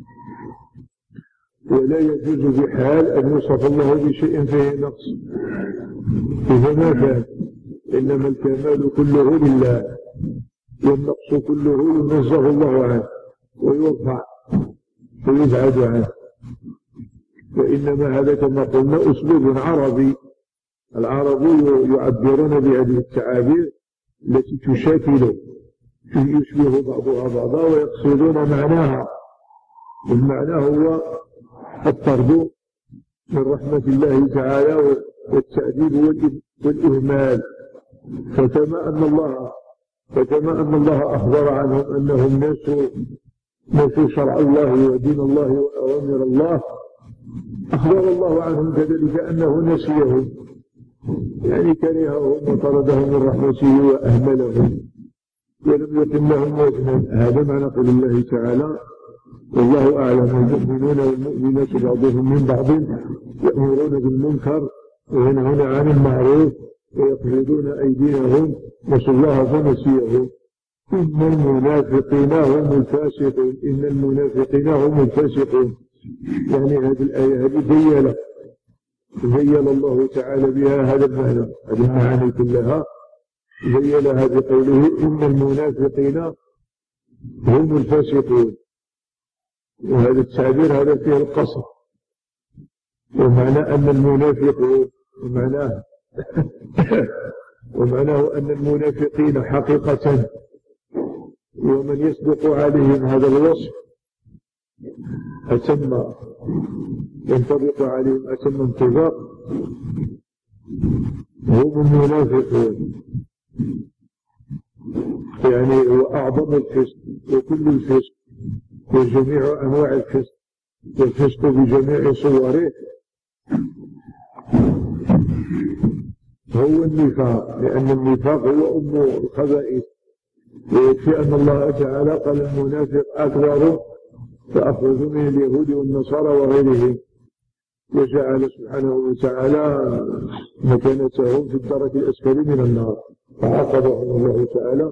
ولا يجوز بحال أن يوصف الله بشيء فيه نقص إذا ما كان، إنما الكمال كله لله، والنقص كله ينزه الله عنه ويرفع ويبعد عنه. وإنما هذا كما قلنا أسلوب عربي، العرب يعبرون بهذه التعابير التي تشاكل يشبه بعضها بعضا ويقصدون معناها. والمعنى هو الطرد من رحمة الله تعالى والتأديب والإهمال. فكما أن الله فكما أن الله أخبر عنهم أنهم نسوا نسوا شرع الله ودين الله وأوامر الله، أخبر الله عنهم كذلك أنه نسيهم، يعني كرههم وطردهم من رحمته وأهملهم ولم يقم لهم وزنا. هذا معنى قول الله تعالى والله أعلم. المؤمنون والمؤمنات بعضهم من بعض يأمرون بالمنكر وينهون عن المعروف ويقبضون أيديهم نسوا الله فنسيهم. إن المنافقين هم الفاسقون إن المنافقين هم الفاسقون. يعني هذه الآية هذه زيّل زيّل الله تعالى بها هذا المعنى، هذه المعاني كلها زيّلها بقوله إن المنافقين هم الفاسقون. وهذا التعبير هذا فيه القصر، ومعنى أن المنافقون ومعناه ومعناه أن المنافقين حقيقة ومن يصدق عليهم هذا الوصف أتم ينطبق عليهم أتم انطباق هم المنافقون، يعني هو أعظم الفسق وكل الفسق وجميع أنواع الفسق والفسق بجميع صوره هو النفاق، لأن النفاق هو أم الخبائث. ويكفي أن الله تعالى قال المنافق أكبر فأخرج من اليهود والنصارى وغيرهم، وجعل سبحانه وتعالى مكانتهم في الدرك الأسفل من النار، فعاقبهم الله تعالى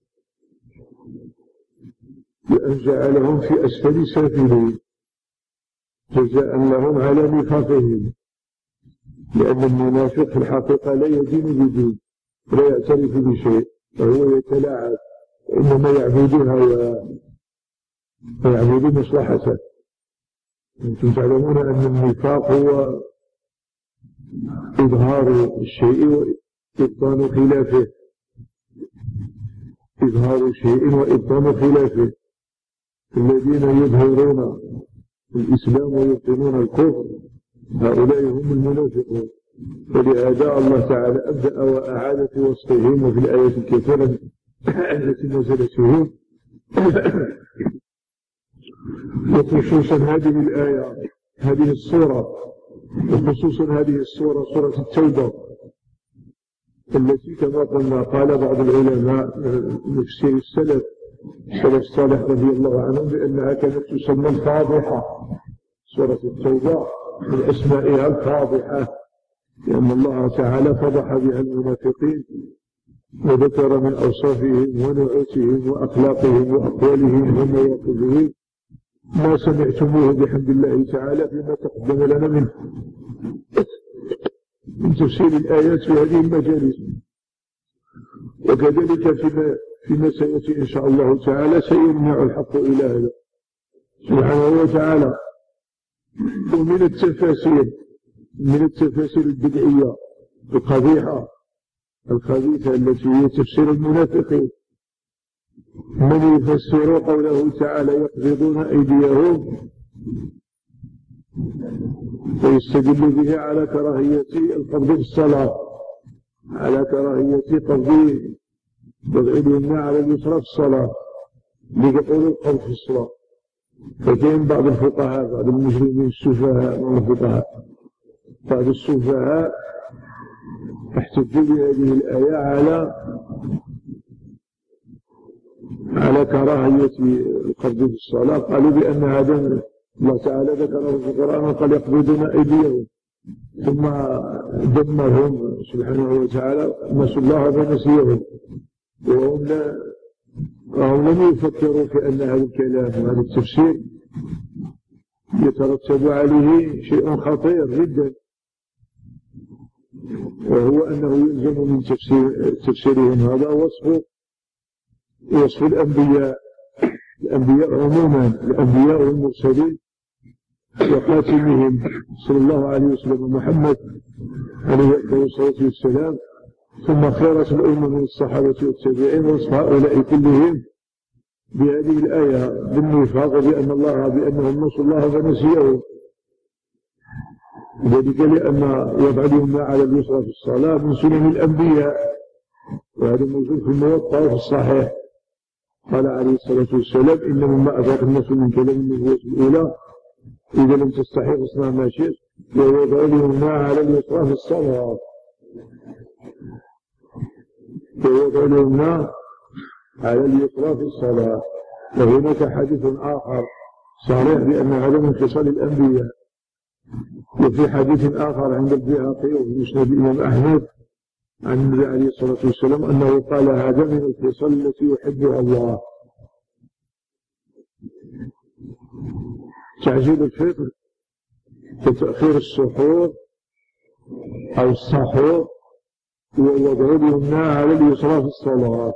بأن جعلهم في أسفل سافلين جزاء لهم على نفاقهم. لأن المنافق في الحقيقة لا يدين بدين ولا يعترف بشيء، وهو يتلاعب، وإنما يعبدها ويعبد مصلحته. أنتم تعلمون أن النفاق هو إظهار الشيء وإبطان خلافه، إظهار الشيء وإبطان خلافه. الذين يظهرون الإسلام ويبطنون الكفر هؤلاء هم المنافقون. ولهذا الله تعالى أبدأ وأعاد في وصفهم وفي الآيات الكثيرة التي نزلت فيهم، وخصوصا هذه الآية هذه السورة، وخصوصا هذه السورة سورة التوبة التي كما قلنا قال بعض العلماء مفسر السلف السلف الصالح رضي الله عنهم بأنها كانت تسمى الفاضحة. سورة التوبة من أسمائها الفاضحة، لأن الله تعالى فضح بها المنافقين وذكر من أوصافهم ونعوتهم وأخلاقهم وأقوالهم ومواقفهم ما سمعتموه بحمد الله تعالى فيما تقدم لنا منه من تفسير الآيات في هذه المجالس. وكذلك فيما, فيما سيأتي إن شاء الله تعالى سيرجع الحق إلى هذا سبحانه وتعالى. ومن التفاسير من التفاسير البدعية القبيحة الخبيثة التي هي تفسير المنافقين، من يفسر قوله تعالى يقبضون أيديهم ويستدل به على كراهية القبض في الصلاة، على كراهية قبض اليمنى على اليسرى في الصلاة ليقول القبض في الصلاة. فكاين بعض الفقهاء بعض المسلمين السفهاء من الفقهاء بعض السفهاء احتجوا بهذه الآية على على كراهية القبض في الصلاة. قالوا بأن هذا الله تعالى ذكره في القرآن وقال يقبضون أيديهم، ثم دمرهم سبحانه وتعالى نسوا الله فنسيهم، وهم لا وهم لم يفكروا في أن هذا الكلام وهذا التفسير يترتب عليه شيء خطير جدا، وهو أنه يلزم من تفسير تفسيرهم هذا وصف وصف الأنبياء الأنبياء عموما، الأنبياء والمرسلين وخاتمهم صلى الله عليه وسلم محمد عليه الصلاة والسلام، ثم خيرة الأمة من الصحابة والتابعين، وصف هؤلاء كلهم بهذه الآية بالنفاق بأن الله بأنهم نسوا الله فنسيهم، ذلك لأن وضع اليمنى على اليسرى في الصلاة من سنن الأنبياء، وهذا موجود في الموطأ وفي الصحيح. قال عليه الصلاة والسلام إن مما أدرك الناس من كلام النبوة الأولى إذا لم تستحي فاصنع ما شئت ووضع اليمنى على اليسرى في الصلاة، ووضع اليمنى على اليسرى في الصلاة. وهناك حديث آخر صريح بأن هذا من خصال الأنبياء. وفي حديث آخر عند البيهقي وفي مسند الإمام أحمد عن النبي عليه الصلاة والسلام أنه قال هذا من الخصال التي يحبها الله. تعجيل الفطر وتأخير السحور أو السحور ووضع اليمنى على اليسرى في الصلاة.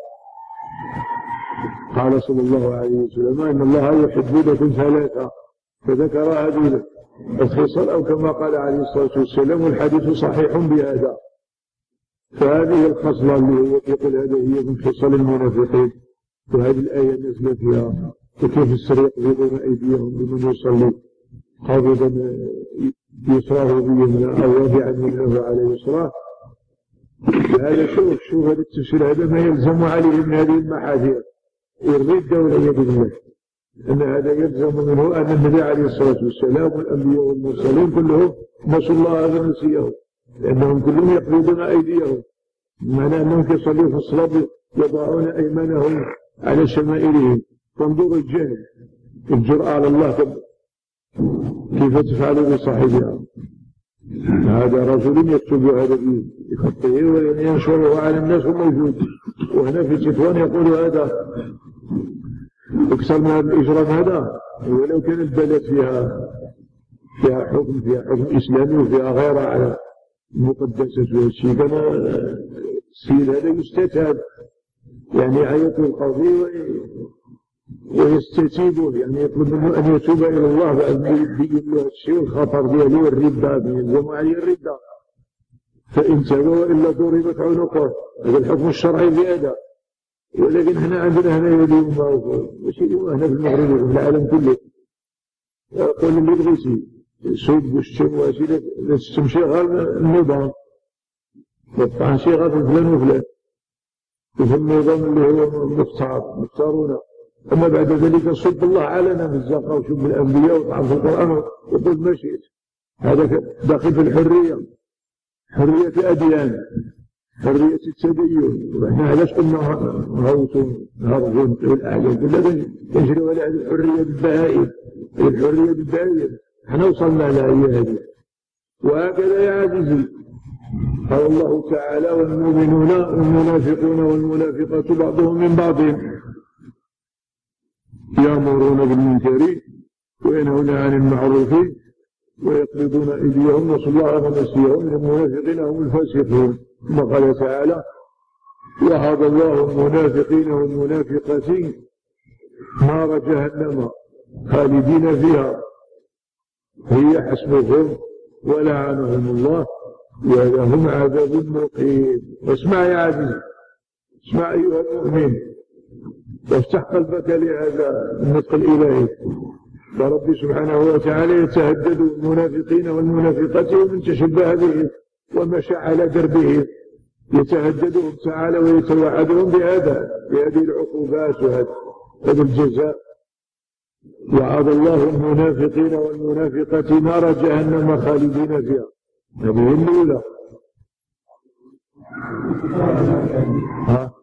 قال صلى الله عليه وسلم إن الله يحب لكم ثلاثة، فذكر هذه الخصال أو كما قال عليه الصلاة والسلام، والحديث صحيح بهذا. فهذه الخصلة اللي هو يقول هذا هي من خصال المنافقين، وهذه الآية نزل فيها وكيف السر يقبضون أيديهم لمن يصلي قابضا يسراه بيمنى أو واضعا يمناه على يسراه. هذا شوف شوف هذا التفسير هذا ما يلزم عليه من هذه المحاذير والردة والعياذ بالله، أن هذا يلزم منه أن النبي عليه الصلاة والسلام والأنبياء والمرسلين كلهم نسوا الله فنسيهم، لأنهم كلهم يقبضون أيديهم، معنى أنهم يصلون في الصلاة يضعون أيمانهم على شمائلهم. فانظروا الجهل الجرأة على الله كيف تفعل بصاحبها. هذا رجل يكتب هذا بخطه وينشره على الناس وموجود، وهنا في تطوان يقول هذا أكثر من هذا الإجرام هذا، ولو كان البلد فيها فيها حكم فيها حكم إسلامي وفيها غير على المقدسات والشيء، كان السيد هذا يستتاب يعني يعيط القاضي ويستتيبه، يعني يطلب منه أن يتوب إلى الله وأن يبين له الشيء والخطر دياله والردة يلزم عليه الردة، فإن تاب وإلا ضربت عنقه. هذا الحكم الشرعي في هذا. ولكن احنا عندنا هنا اليوم ماشي اليوم هنا في المغرب وفي العالم كله يقول اللي بغيتي سب والشتم واشي لا تشتمشي غير النظام وطعن شي غير فلان وفلان وفي النظام اللي هو مختار مختارون. أما بعد ذلك صب الله علنا بالزقة وشب الأنبياء وطعن في القرآن وقل ما شئت. هذا داخل في الحرية، حرية الأديان، حرية التدين. وإحنا علاش قلنا غوث هرج والأعجاب كلها يجري على الحرية بالبهائم، الحرية بالبهائم احنا وصلنا لها هي هذه. وهكذا يا عزيزي قال الله تعالى والمؤمنون والمنافقون والمنافقات بعضهم من بعض يأمرون بالمنكر وينهون عن المعروف ويقبضون أيديهم نسوا الله فنسيهم المنافقين هم الفاسقون. ثم قال تعالى وعد الله المنافقين والمنافقات نار جهنم خالدين فيها هي حسبهم ولعنهم الله ولهم عذاب مقيم. واسمع يا عزيزي، اسمع أيها المؤمن وافتح قلبك لهذا النطق الإلهي. فرب سبحانه وتعالى يتهدد المنافقين والمنافقات ومن تشبه به ومشى على دربه يتهددهم تعالى ويتوعدهم بهذا بهذه العقوبات وهذا الجزاء. وعد الله المنافقين والمنافقات نار جهنم خالدين فيها. هذه الأولى. ها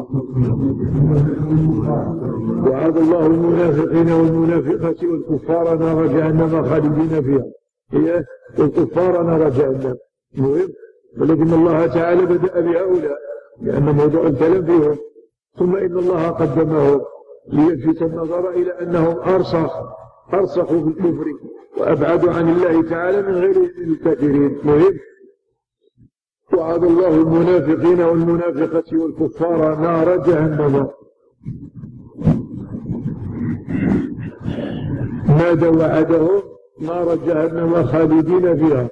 وعد الله المنافقين والمنافقات والكفار نار جهنم خالدين فيها هي والكفار نار جهنم مهم. ولكن الله تعالى بدأ بهؤلاء لأن موضوع الكلام فيهم، ثم إن الله قدمهم ليلفت النظر إلى أنهم أرسخ أرسخوا في الكفر وأبعدوا عن الله تعالى من غيرهم من الكافرين مهم. وعد الله المنافقين والمنافقة والكفار نار جهنم. ماذا وعدهم؟ نار جهنم خالدين فيها.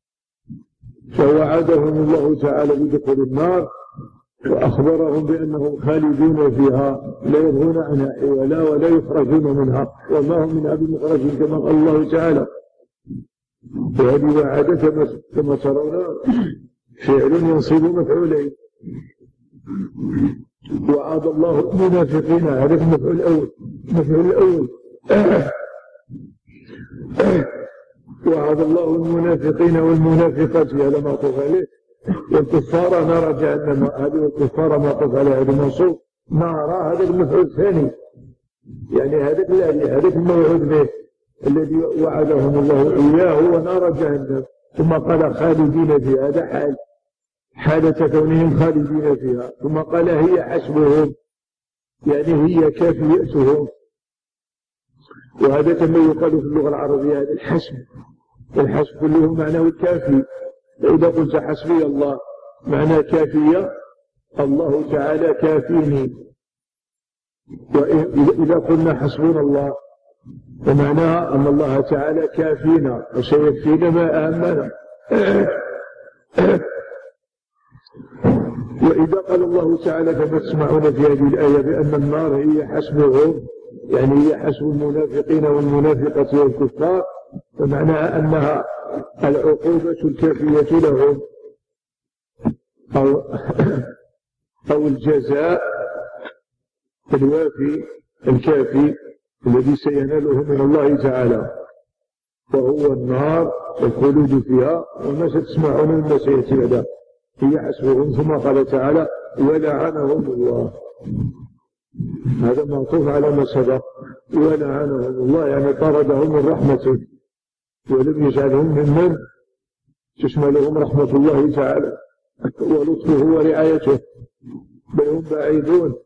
فوعدهم الله تعالى بدخول النار وأخبرهم بأنهم خالدون فيها لا يبغون عنها حولا ولا يخرجون منها وما هم منها بمخرجين كما قال الله تعالى. وهذه وعدة كما ترون فعل ينصب مفعولين. وعد الله المنافقين هذا المفعول الأول المفعول الأول وعد الله المنافقين والمنافقات هذا معطوف عليه والكفار نار جهنم هذه والكفار معطوف عليه هذا منصوب نار هذا المفعول الثاني يعني هذا الذي هذا الموعود به الذي وعدهم الله إياه هو نار جهنم. ثم قال خالدين فيها هذا حال حالة كونهم خالدين فيها. ثم قال هي حسبهم يعني هي كافيتهم. وهذا كما يقال في اللغة العربية هذا الحسب الحسب كله معناه الكافي. فإذا قلت حسبي الله معناه كافية الله تعالى كافيني. وإذا قلنا حسبنا الله ومعناها أن الله تعالى كافينا وسيكفينا ما أهمنا. وإذا قال الله تعالى كما تسمعون في هذه الآية بأن النار هي حسبهم يعني هي حسب المنافقين والمنافقة والكفار فمعناها أنها العقوبة الكافية لهم أو, أو الجزاء الوافي الكافي الذي سيناله من الله تعالى وهو النار والخلود فيها وما ستسمعون مما سيأتي بعد هي حسبهم. ثم قال تعالى ولعنهم الله هذا معطوف على ما سبق ولعنهم الله يعني طردهم من رحمته ولم يجعلهم ممن تشملهم رحمة الله تعالى ولطفه ورعايته بل هم بعيدون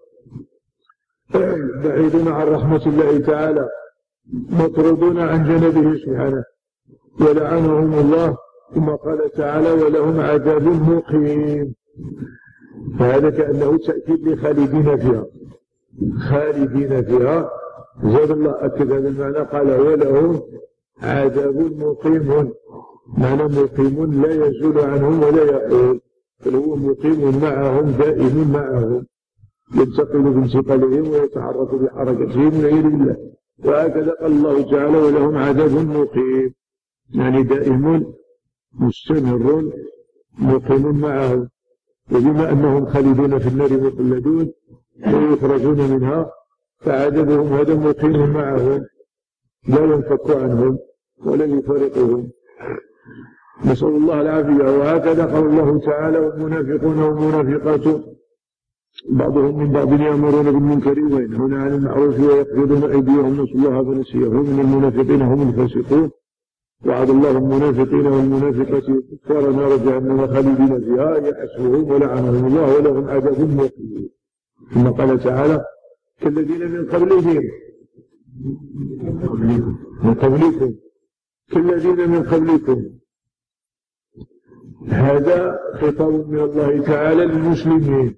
بعيدون عن رحمة الله تعالى مطردون عن جنبه سبحانه ولعنهم الله. ثم قال تعالى ولهم عذاب مقيم فهذا كأنه تأكيد لخالدين فيها خالدين فيها. زاد الله أكد هذا المعنى قال ولهم عذاب مقيم معنى مقيم لا يزول عنهم ولا يحول بل هو مقيم معهم دائم معهم ينتقل بانتقالهم ويتحرك بحركتهم والعياذ بالله. وهكذا قال الله تعالى ولهم عذاب مقيم يعني دائم مستمر مقيم معهم. وبما أنهم خالدون في النار مخلدون ويخرجون منها فعذابهم هذا مقيم معهم لا ينفك عنهم ولا يفارقهم نسأل الله العافية. وهكذا قال الله تعالى والمنافقون والمنافقات بعضهم من بعض يأمرون بالمنكر وينهون عن المعروف ويقبضون أيديهم نسوا الله فنسيهم من المنافقين هم الفاسقون. وعد الله المنافقين والمنافقات والكفار نار جهنم خالدين فيها يحسبهم ولعنهم الله ولهم عذاب مقيم. ثم قال تعالى كالذين من قبلهم من قبلكم كالذين من قبلكم. هذا خطاب من الله تعالى للمسلمين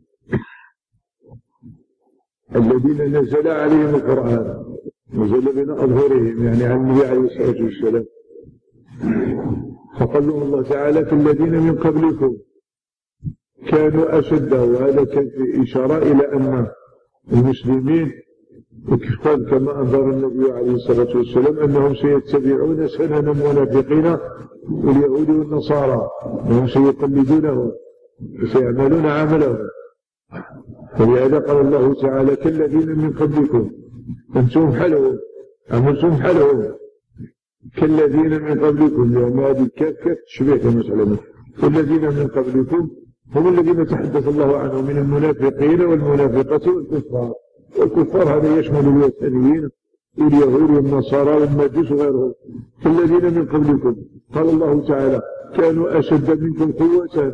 الذين نزل عليهم القرآن، نزل بين أظهرهم يعني عن النبي عليه الصلاة والسلام. فقال لهم الله تعالى كالذين من قبلكم كانوا أشد، وهذا كان في إشارة إلى أن المسلمين الكفار كما أنذر النبي عليه الصلاة والسلام أنهم سيتبعون سنن المنافقين واليهود والنصارى، أنهم سيقلدونهم وسيعملون عملهم. فلهذا قال الله تعالى كالذين من قبلكم، أنتم حلهم عملتم حلهم كالذين من قبلكم، لأن هذه الكاف كاف تشبه المسألة. والذين من قبلكم هم الذين تحدث الله عنهم من المنافقين والمنافقة والكفار. والكفار هذا يشمل الوثنيين واليهود والنصارى والمجوس وغيرهم. كالذين من قبلكم قال الله تعالى كانوا أشد منكم قوة،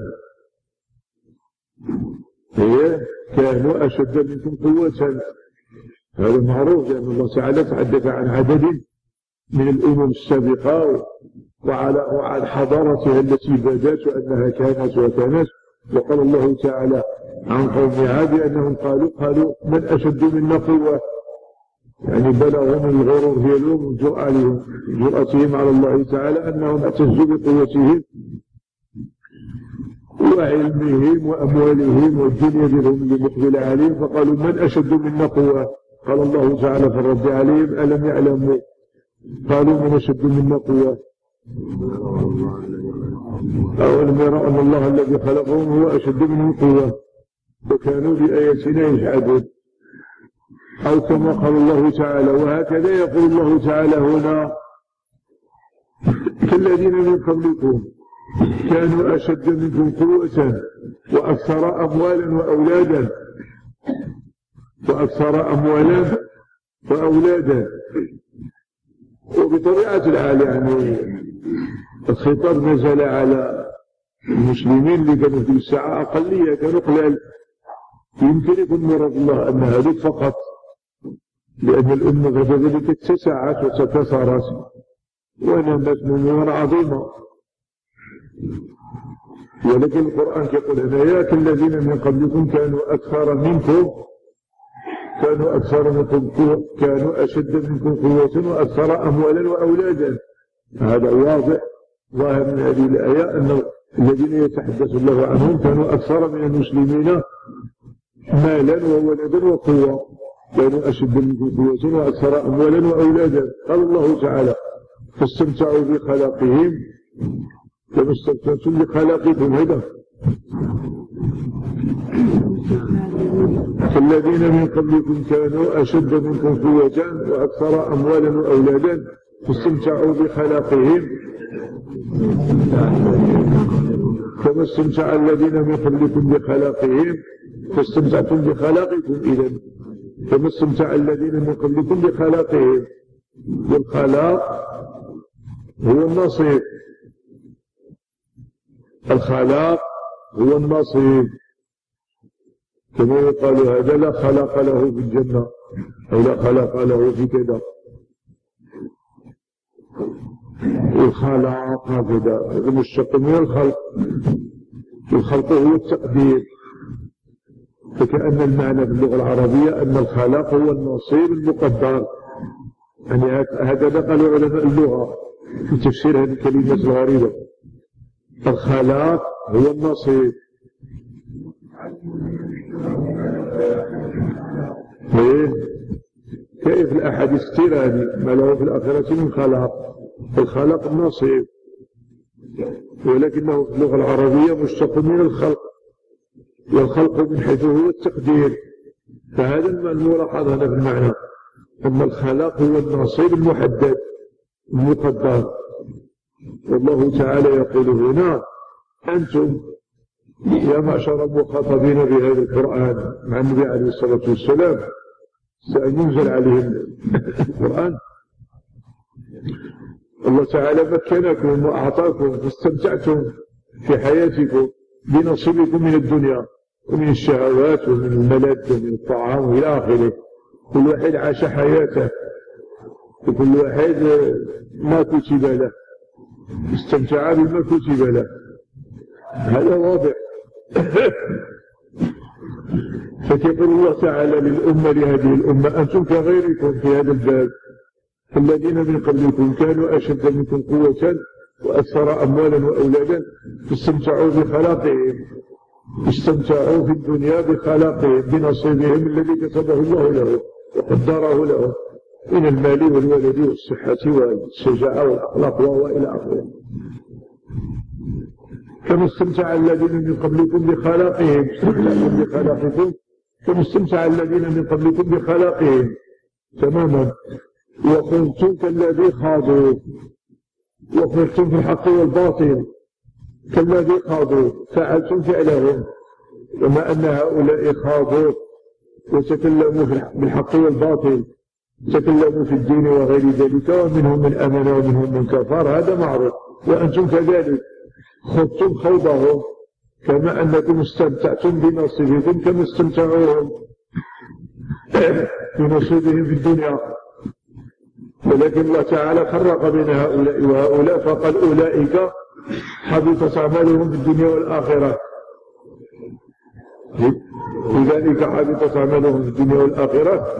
هي كانوا أشد منكم قوة. هذا معروف لأن الله تعالى تحدث عن عدد من الأمم السابقة وعلى وعن حضارتها التي بدات وأنها كانت وكانت. وقال الله تعالى عن قومها بأنهم قالوا قالوا من أشد منا قوة، يعني بلغهم الغرور ديالهم وجرأتهم جرأتهم على الله تعالى أنهم اعتزوا بقوتهم وعلمهم وأموالهم والدنيا ديالهم اللي مقبل عليهم، فقالوا من أشد منا قوة. قال الله تعالى في الرد عليهم ألم يعلموا، قالوا من أشد منا قوة أولم يروا أن الله الذي خلقهم هو أشد منهم قوة وكانوا بآياتنا يجحدون. أو كما قال الله تعالى. وهكذا يقول الله تعالى هنا كالذين من قبلكم كانوا أشد منكم قوة وأكثر أموالا وأولادا وأكثر أموالا وأولادا. وبطبيعة الحال يعني الخطاب نزل على المسلمين اللي كانوا في الساعة أقلية، كانوا قلال. يمكن يكون مراد الله أن هذه فقط، لأن الأمة بعد ذلك اتسعت وتكاثرت ونمت نموا عظيمة. ولكن القرآن يقول هنا يا كالذين من قبلكم كانوا أكثر منكم كانوا أكثر منكم قوة كانوا أشد منكم قوة وأكثر أموالا وأولادا. هذا واضح ظاهر من هذه الآية أن الذين يتحدث الله عنهم كانوا أكثر من المسلمين مالا وولدا وقوة، كانوا أشد منكم قوة وأكثر أموالا وأولادا. قال الله تعالى فاستمتعوا بخلاقهم كما استمتعتم بخلاقكم. هذا فالذين من قبلكم كانوا أشد منكم قوة وأكثر أموالا وأولادا فاستمتعوا بخلاقهم كما استمتع الذين من قبلكم بخلاقهم فاستمتعتم بخلاقكم. إذن كما استمتع الذين من قبلكم بخلاقهم. والخلاق هو النصيب، الخلاق هو النصيب. كما يقال هذا لا خلق له في الجنة أو لا خلق له في كذا. الخلاق هكذا هذا مشتق من الخلق. الخلق هو التقدير. فكأن المعنى في اللغة العربية أن الخلاق هو النصيب المقدر. يعني هكذا قالوا علماء اللغة في تفسير هذه الكلمة الغريبة. الخلاق هو النصيب. إيه؟ كيف الأحاديث كثيرة هذه ما له في الآخرة من خلاق. الخلاق النصيب، ولكنه في اللغة العربية مشتق من الخلق، والخلق من حيث هو التقدير. فهذا الملاحظ هنا في المعنى أن الخلاق هو النصيب المحدد المقدر. والله تعالى يقول هنا أنتم يا معشر المخاطبين بهذا القرآن مع النبي عليه الصلاة والسلام سينزل عليهم القرآن. الله تعالى مكنكم وأعطاكم واستمتعتم في حياتكم بنصيبكم من الدنيا ومن الشهوات ومن الملذ ومن الطعام وإلى آخره. كل واحد عاش حياته وكل واحد ما كتب له استمتع بما كتب له، هذا واضح. فكيقول الله تعالى للأمة لهذه الأمة أنتم كغيركم في هذا الباب، الذين من قبلكم كانوا أشد منكم قوة وأكثر أموالا وأولادا استمتعوا بخلاقهم، استمتعوا في الدنيا بخلاقهم بنصيبهم الذي كتبه الله له وقدره له من المال والولد والصحة والشجاعة والأخلاق وإلى آخره. كما استمتع الذين من قبلكم بخلاقهم، استمتعتم بخلاقكم كما استمتع الذين من قبلكم بخلاقهم تماما، وكنتم كالذي خاضوا، وكنتم في الحق والباطل كالذي خاضوا، فعلتم فعلهم، وما أن هؤلاء خاضوا وتكلموا بالحق والباطل، تكلموا في الدين وغير ذلك، ومنهم من آمن ومنهم من كفر، هذا معروف. وأنتم كذلك خضتم خوضهم كما أنكم استمتعتم بنصيبكم كما استمتعوهم بنصيبهم في الدنيا. ولكن الله تعالى فرق بين هؤلاء وهؤلاء فقال أولئك حبطت أعمالهم في الدنيا والآخرة، أولئك حبطت أعمالهم في الدنيا والآخرة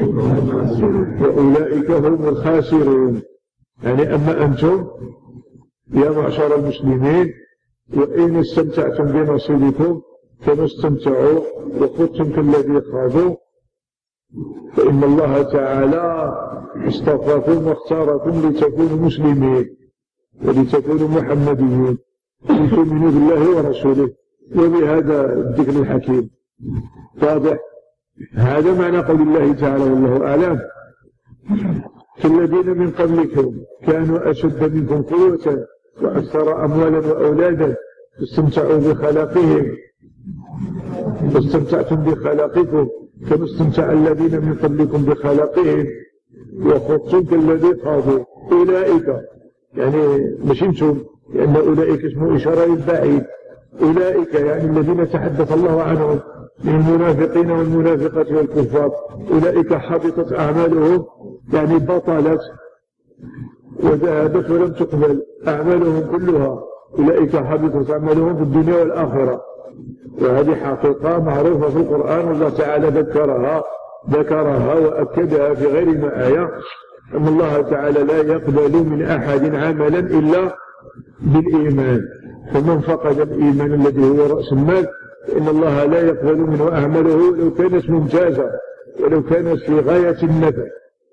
وأولئك هم الخاسرون. يعني أما أنتم يا معشر المسلمين وإن استمتعتم بنصيبكم كما استمتعوا وخذتم كالذي خاضوا، فإن الله تعالى اصطفاكم واختاركم لتكونوا مسلمين ولتكونوا محمديين لتؤمنوا بالله ورسوله وبهذا الذكر الحكيم. واضح؟ هذا معنى قول الله تعالى والله أعلم. كالذين من قبلكم كانوا أشد منكم قوة وأكثر أموالا وأولادا استمتعوا بخلاقهم واستمتعتم بخلاقكم كما استمتع الذين من قبلكم بخلاقهم وخضتم كالذي خاضوا. أولئك يعني مش انتم، لأن أولئك اسمه إشارة للبعيد، أولئك يعني الذين تحدث الله عنهم من المنافقين والمنافقات والكفار، أولئك حبطت أعمالهم يعني بطلت وذهبت ولم تقبل أعمالهم كلها، أولئك حبطت أعمالهم في الدنيا والآخرة. وهذه حقيقة معروفة في القرآن، الله تعالى ذكرها ذكرها وأكدها في غير ما آية، أن الله تعالى لا يقبل من أحد عملا إلا بالإيمان، فمن فقد الإيمان الذي هو رأس المال فإن الله لا يقبل منه أعماله ولو كانت ممتازة ولو كانت في غاية النفع.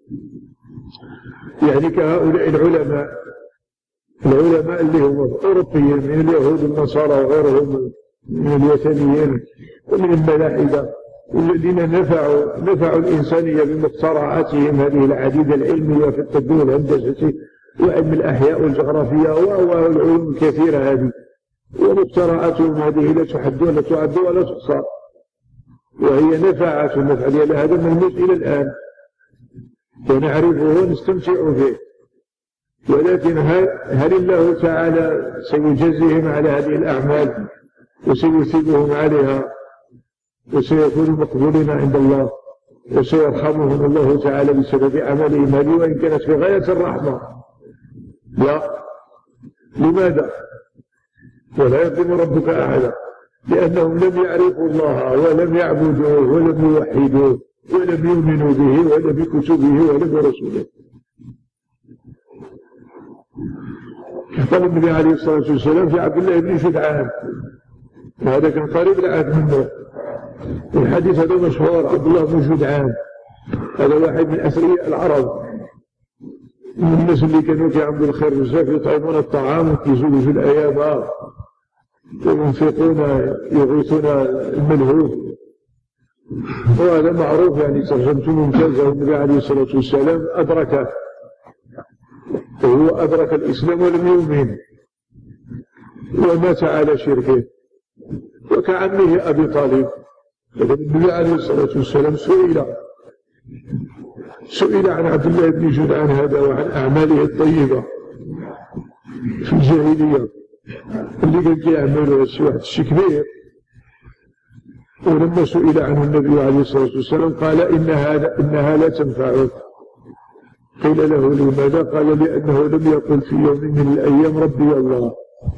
يعني كهؤلاء العلماء العلماء اللي هم الأوروبيين من اليهود والنصارى وغيرهم من الوثنيين ومن الملاحدة الذين نفعوا نفعوا الإنسانية بمخترعاتهم هذه العديدة العلمية في الطب والهندسة وعلم الأحياء والجغرافيا والعلوم الكثيرة هذه، ومخترعاتهم هذه لا تحد ولا تعد ولا تحصى، وهي نفعات النفع ديالها هذا ملموس إلى الآن ونعرفه ونستمتع به. ولكن هل, هل الله تعالى سيجزيهم على هذه الأعمال وسيثيبهم عليها وسيكونوا مقبولين عند الله وسيرحمهم الله تعالى بسبب أعمالهم هذه وإن كانت في غاية الرحمة؟ لا. لماذا؟ ولا يظلم ربك أحدا، لأنهم لم يعرفوا الله ولم يعبدوه ولم يوحدوه ولم يؤمنوا به ولا بكتبه ولا برسوله. قال النبي عليه الصلاة والسلام في عبد الله بن جدعان، وهذا كان قريب العهد منه، الحديث هذا مشهور، عبد الله بن جدعان هذا واحد من أثرياء العرب، من الناس اللي كانوا كيعملوا الخير بزاف، يطعمون الطعام ويزوجوا الأيام وينفقون يغيثون الملهوف، وهذا معروف يعني ترجمته ممتازة. النبي عليه الصلاة والسلام أدركه وهو أدرك الإسلام ولم يؤمن ومات على شركه، وكعمه أبي طالب. النبي عليه الصلاة والسلام سئل سئل عن عبد الله بن جدعان هذا وعن أعماله الطيبة، في الجاهلية اللي كان كيعملوا هادشي واحد الشي كبير. ولما سئل عنه النبي عليه الصلاة والسلام قال إن هذا إنها لا تنفعك. قيل له لماذا؟ قال لأنه لم يقل في يوم من الأيام ربي الله،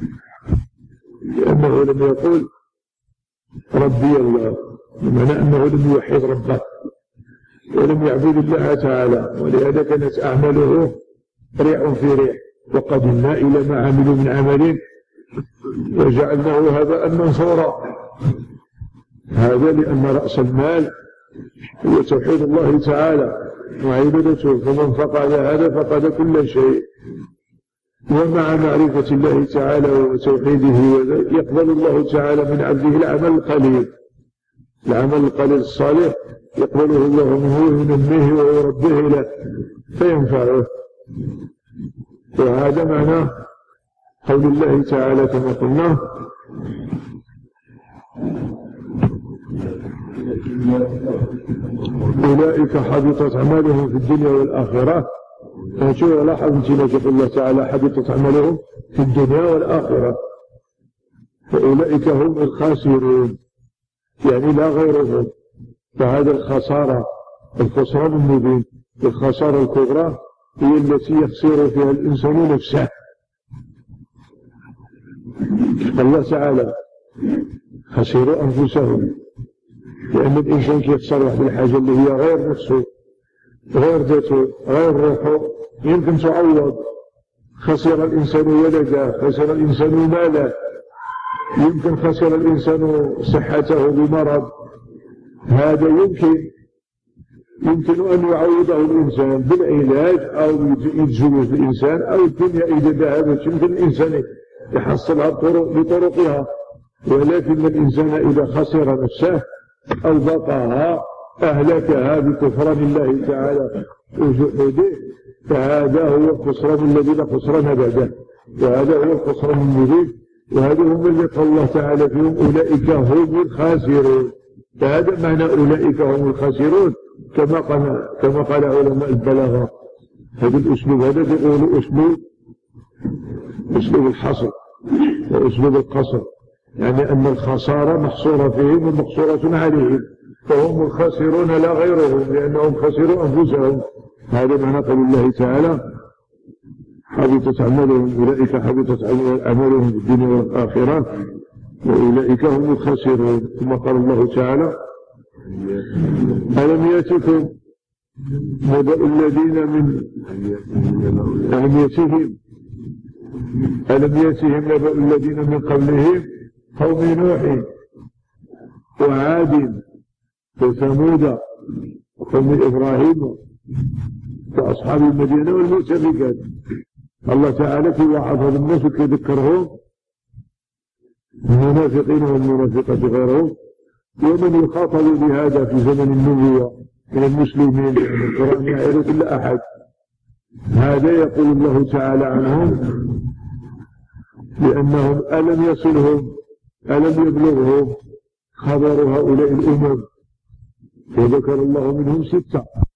لأنه لم يقل ربي الله، بمعنى أنه لم يوحد ربه ولم يعبد الله تعالى، ولهذا كانت أعماله ريح في ريح. وقدمنا إلى ما عملوا من عمل وجعلناه هباء منثورا. هذا لأن رأس المال هو توحيد الله تعالى وعبادته، فمن فقد هذا فقد كل شيء. ومع معرفة الله تعالى وتوحيده يقبل الله تعالى من عبده العمل القليل، العمل القليل الصالح يقبله الله منه وينميه ويربيه له فينفعه. وهذا معنى قول الله تعالى كما قلنا: أولئك حبطت أعمالهم في الدنيا والآخرة. فشو لاحظ انتنا يقول الله تعالى حبطت أعمالهم في الدنيا والآخرة، فأولئك هم الخاسرون، يعني لا غيرهم. فهذا الخسارة الخسران المبين، الخسارة الكبرى هي التي يخسر فيها الإنسان نفسه. الله تعالى خسروا أنفسهم، لأن الإنسان كيخسر واحد الحاجة اللي هي غير نفسه غير ذاته غير روحه يمكن تعوض. خسر الإنسان ولده، خسر الإنسان ماله، يمكن خسر الإنسان صحته بمرض، هذا يمكن يمكن أن يعوضه الإنسان بالعلاج أو يتزوج الإنسان أو الدنيا إذا ذهبت يمكن الإنسان يحصلها بطرقها. ولكن الإنسان إذا خسر نفسه أو بقاها أهلكها بكفران الله تعالى وجحوده، فهذا هو الخسران الذي لا خسران بعده، وهذا هو الخسران المبين. وهذا هم الذي قال الله تعالى فيهم: أولئك هم الخاسرون. فهذا معنى أولئك هم الخاسرون كما قال كما قال علماء البلاغة. هذا الأسلوب هذا يقول أسلوب أسلوب الحصر وأسلوب القصر، يعني أن الخسارة محصورة فيهم ومقصورة عليهم، فهم الخاسرون لا غيرهم، لأنهم خسروا أنفسهم. هذا معنى قول الله تعالى: حبطت أعمالهم، أولئك حبطت أعمالهم في الدنيا والآخرة وأولئك هم الخاسرون. ثم قال الله تعالى: ألم يأتكم نبأ الذين من ألم يأتهم ألم يأتهم نبأ الذين من قبلهم قوم نوح وعاد وثمود وقوم إبراهيم وأصحاب المدينة والمؤتفكات. الله تعالى في وعظ الناس ويذكرهم المنافقين والمنافقات غيرهم، ومن يخاطب بهذا في زمن النبوة من المسلمين، من القرآن يعرف كل أحد. هذا يقول الله تعالى عنهم لأنهم ألم يصلهم ألم يبلغهم خبر هؤلاء الأمم، وذكر الله منهم ستة.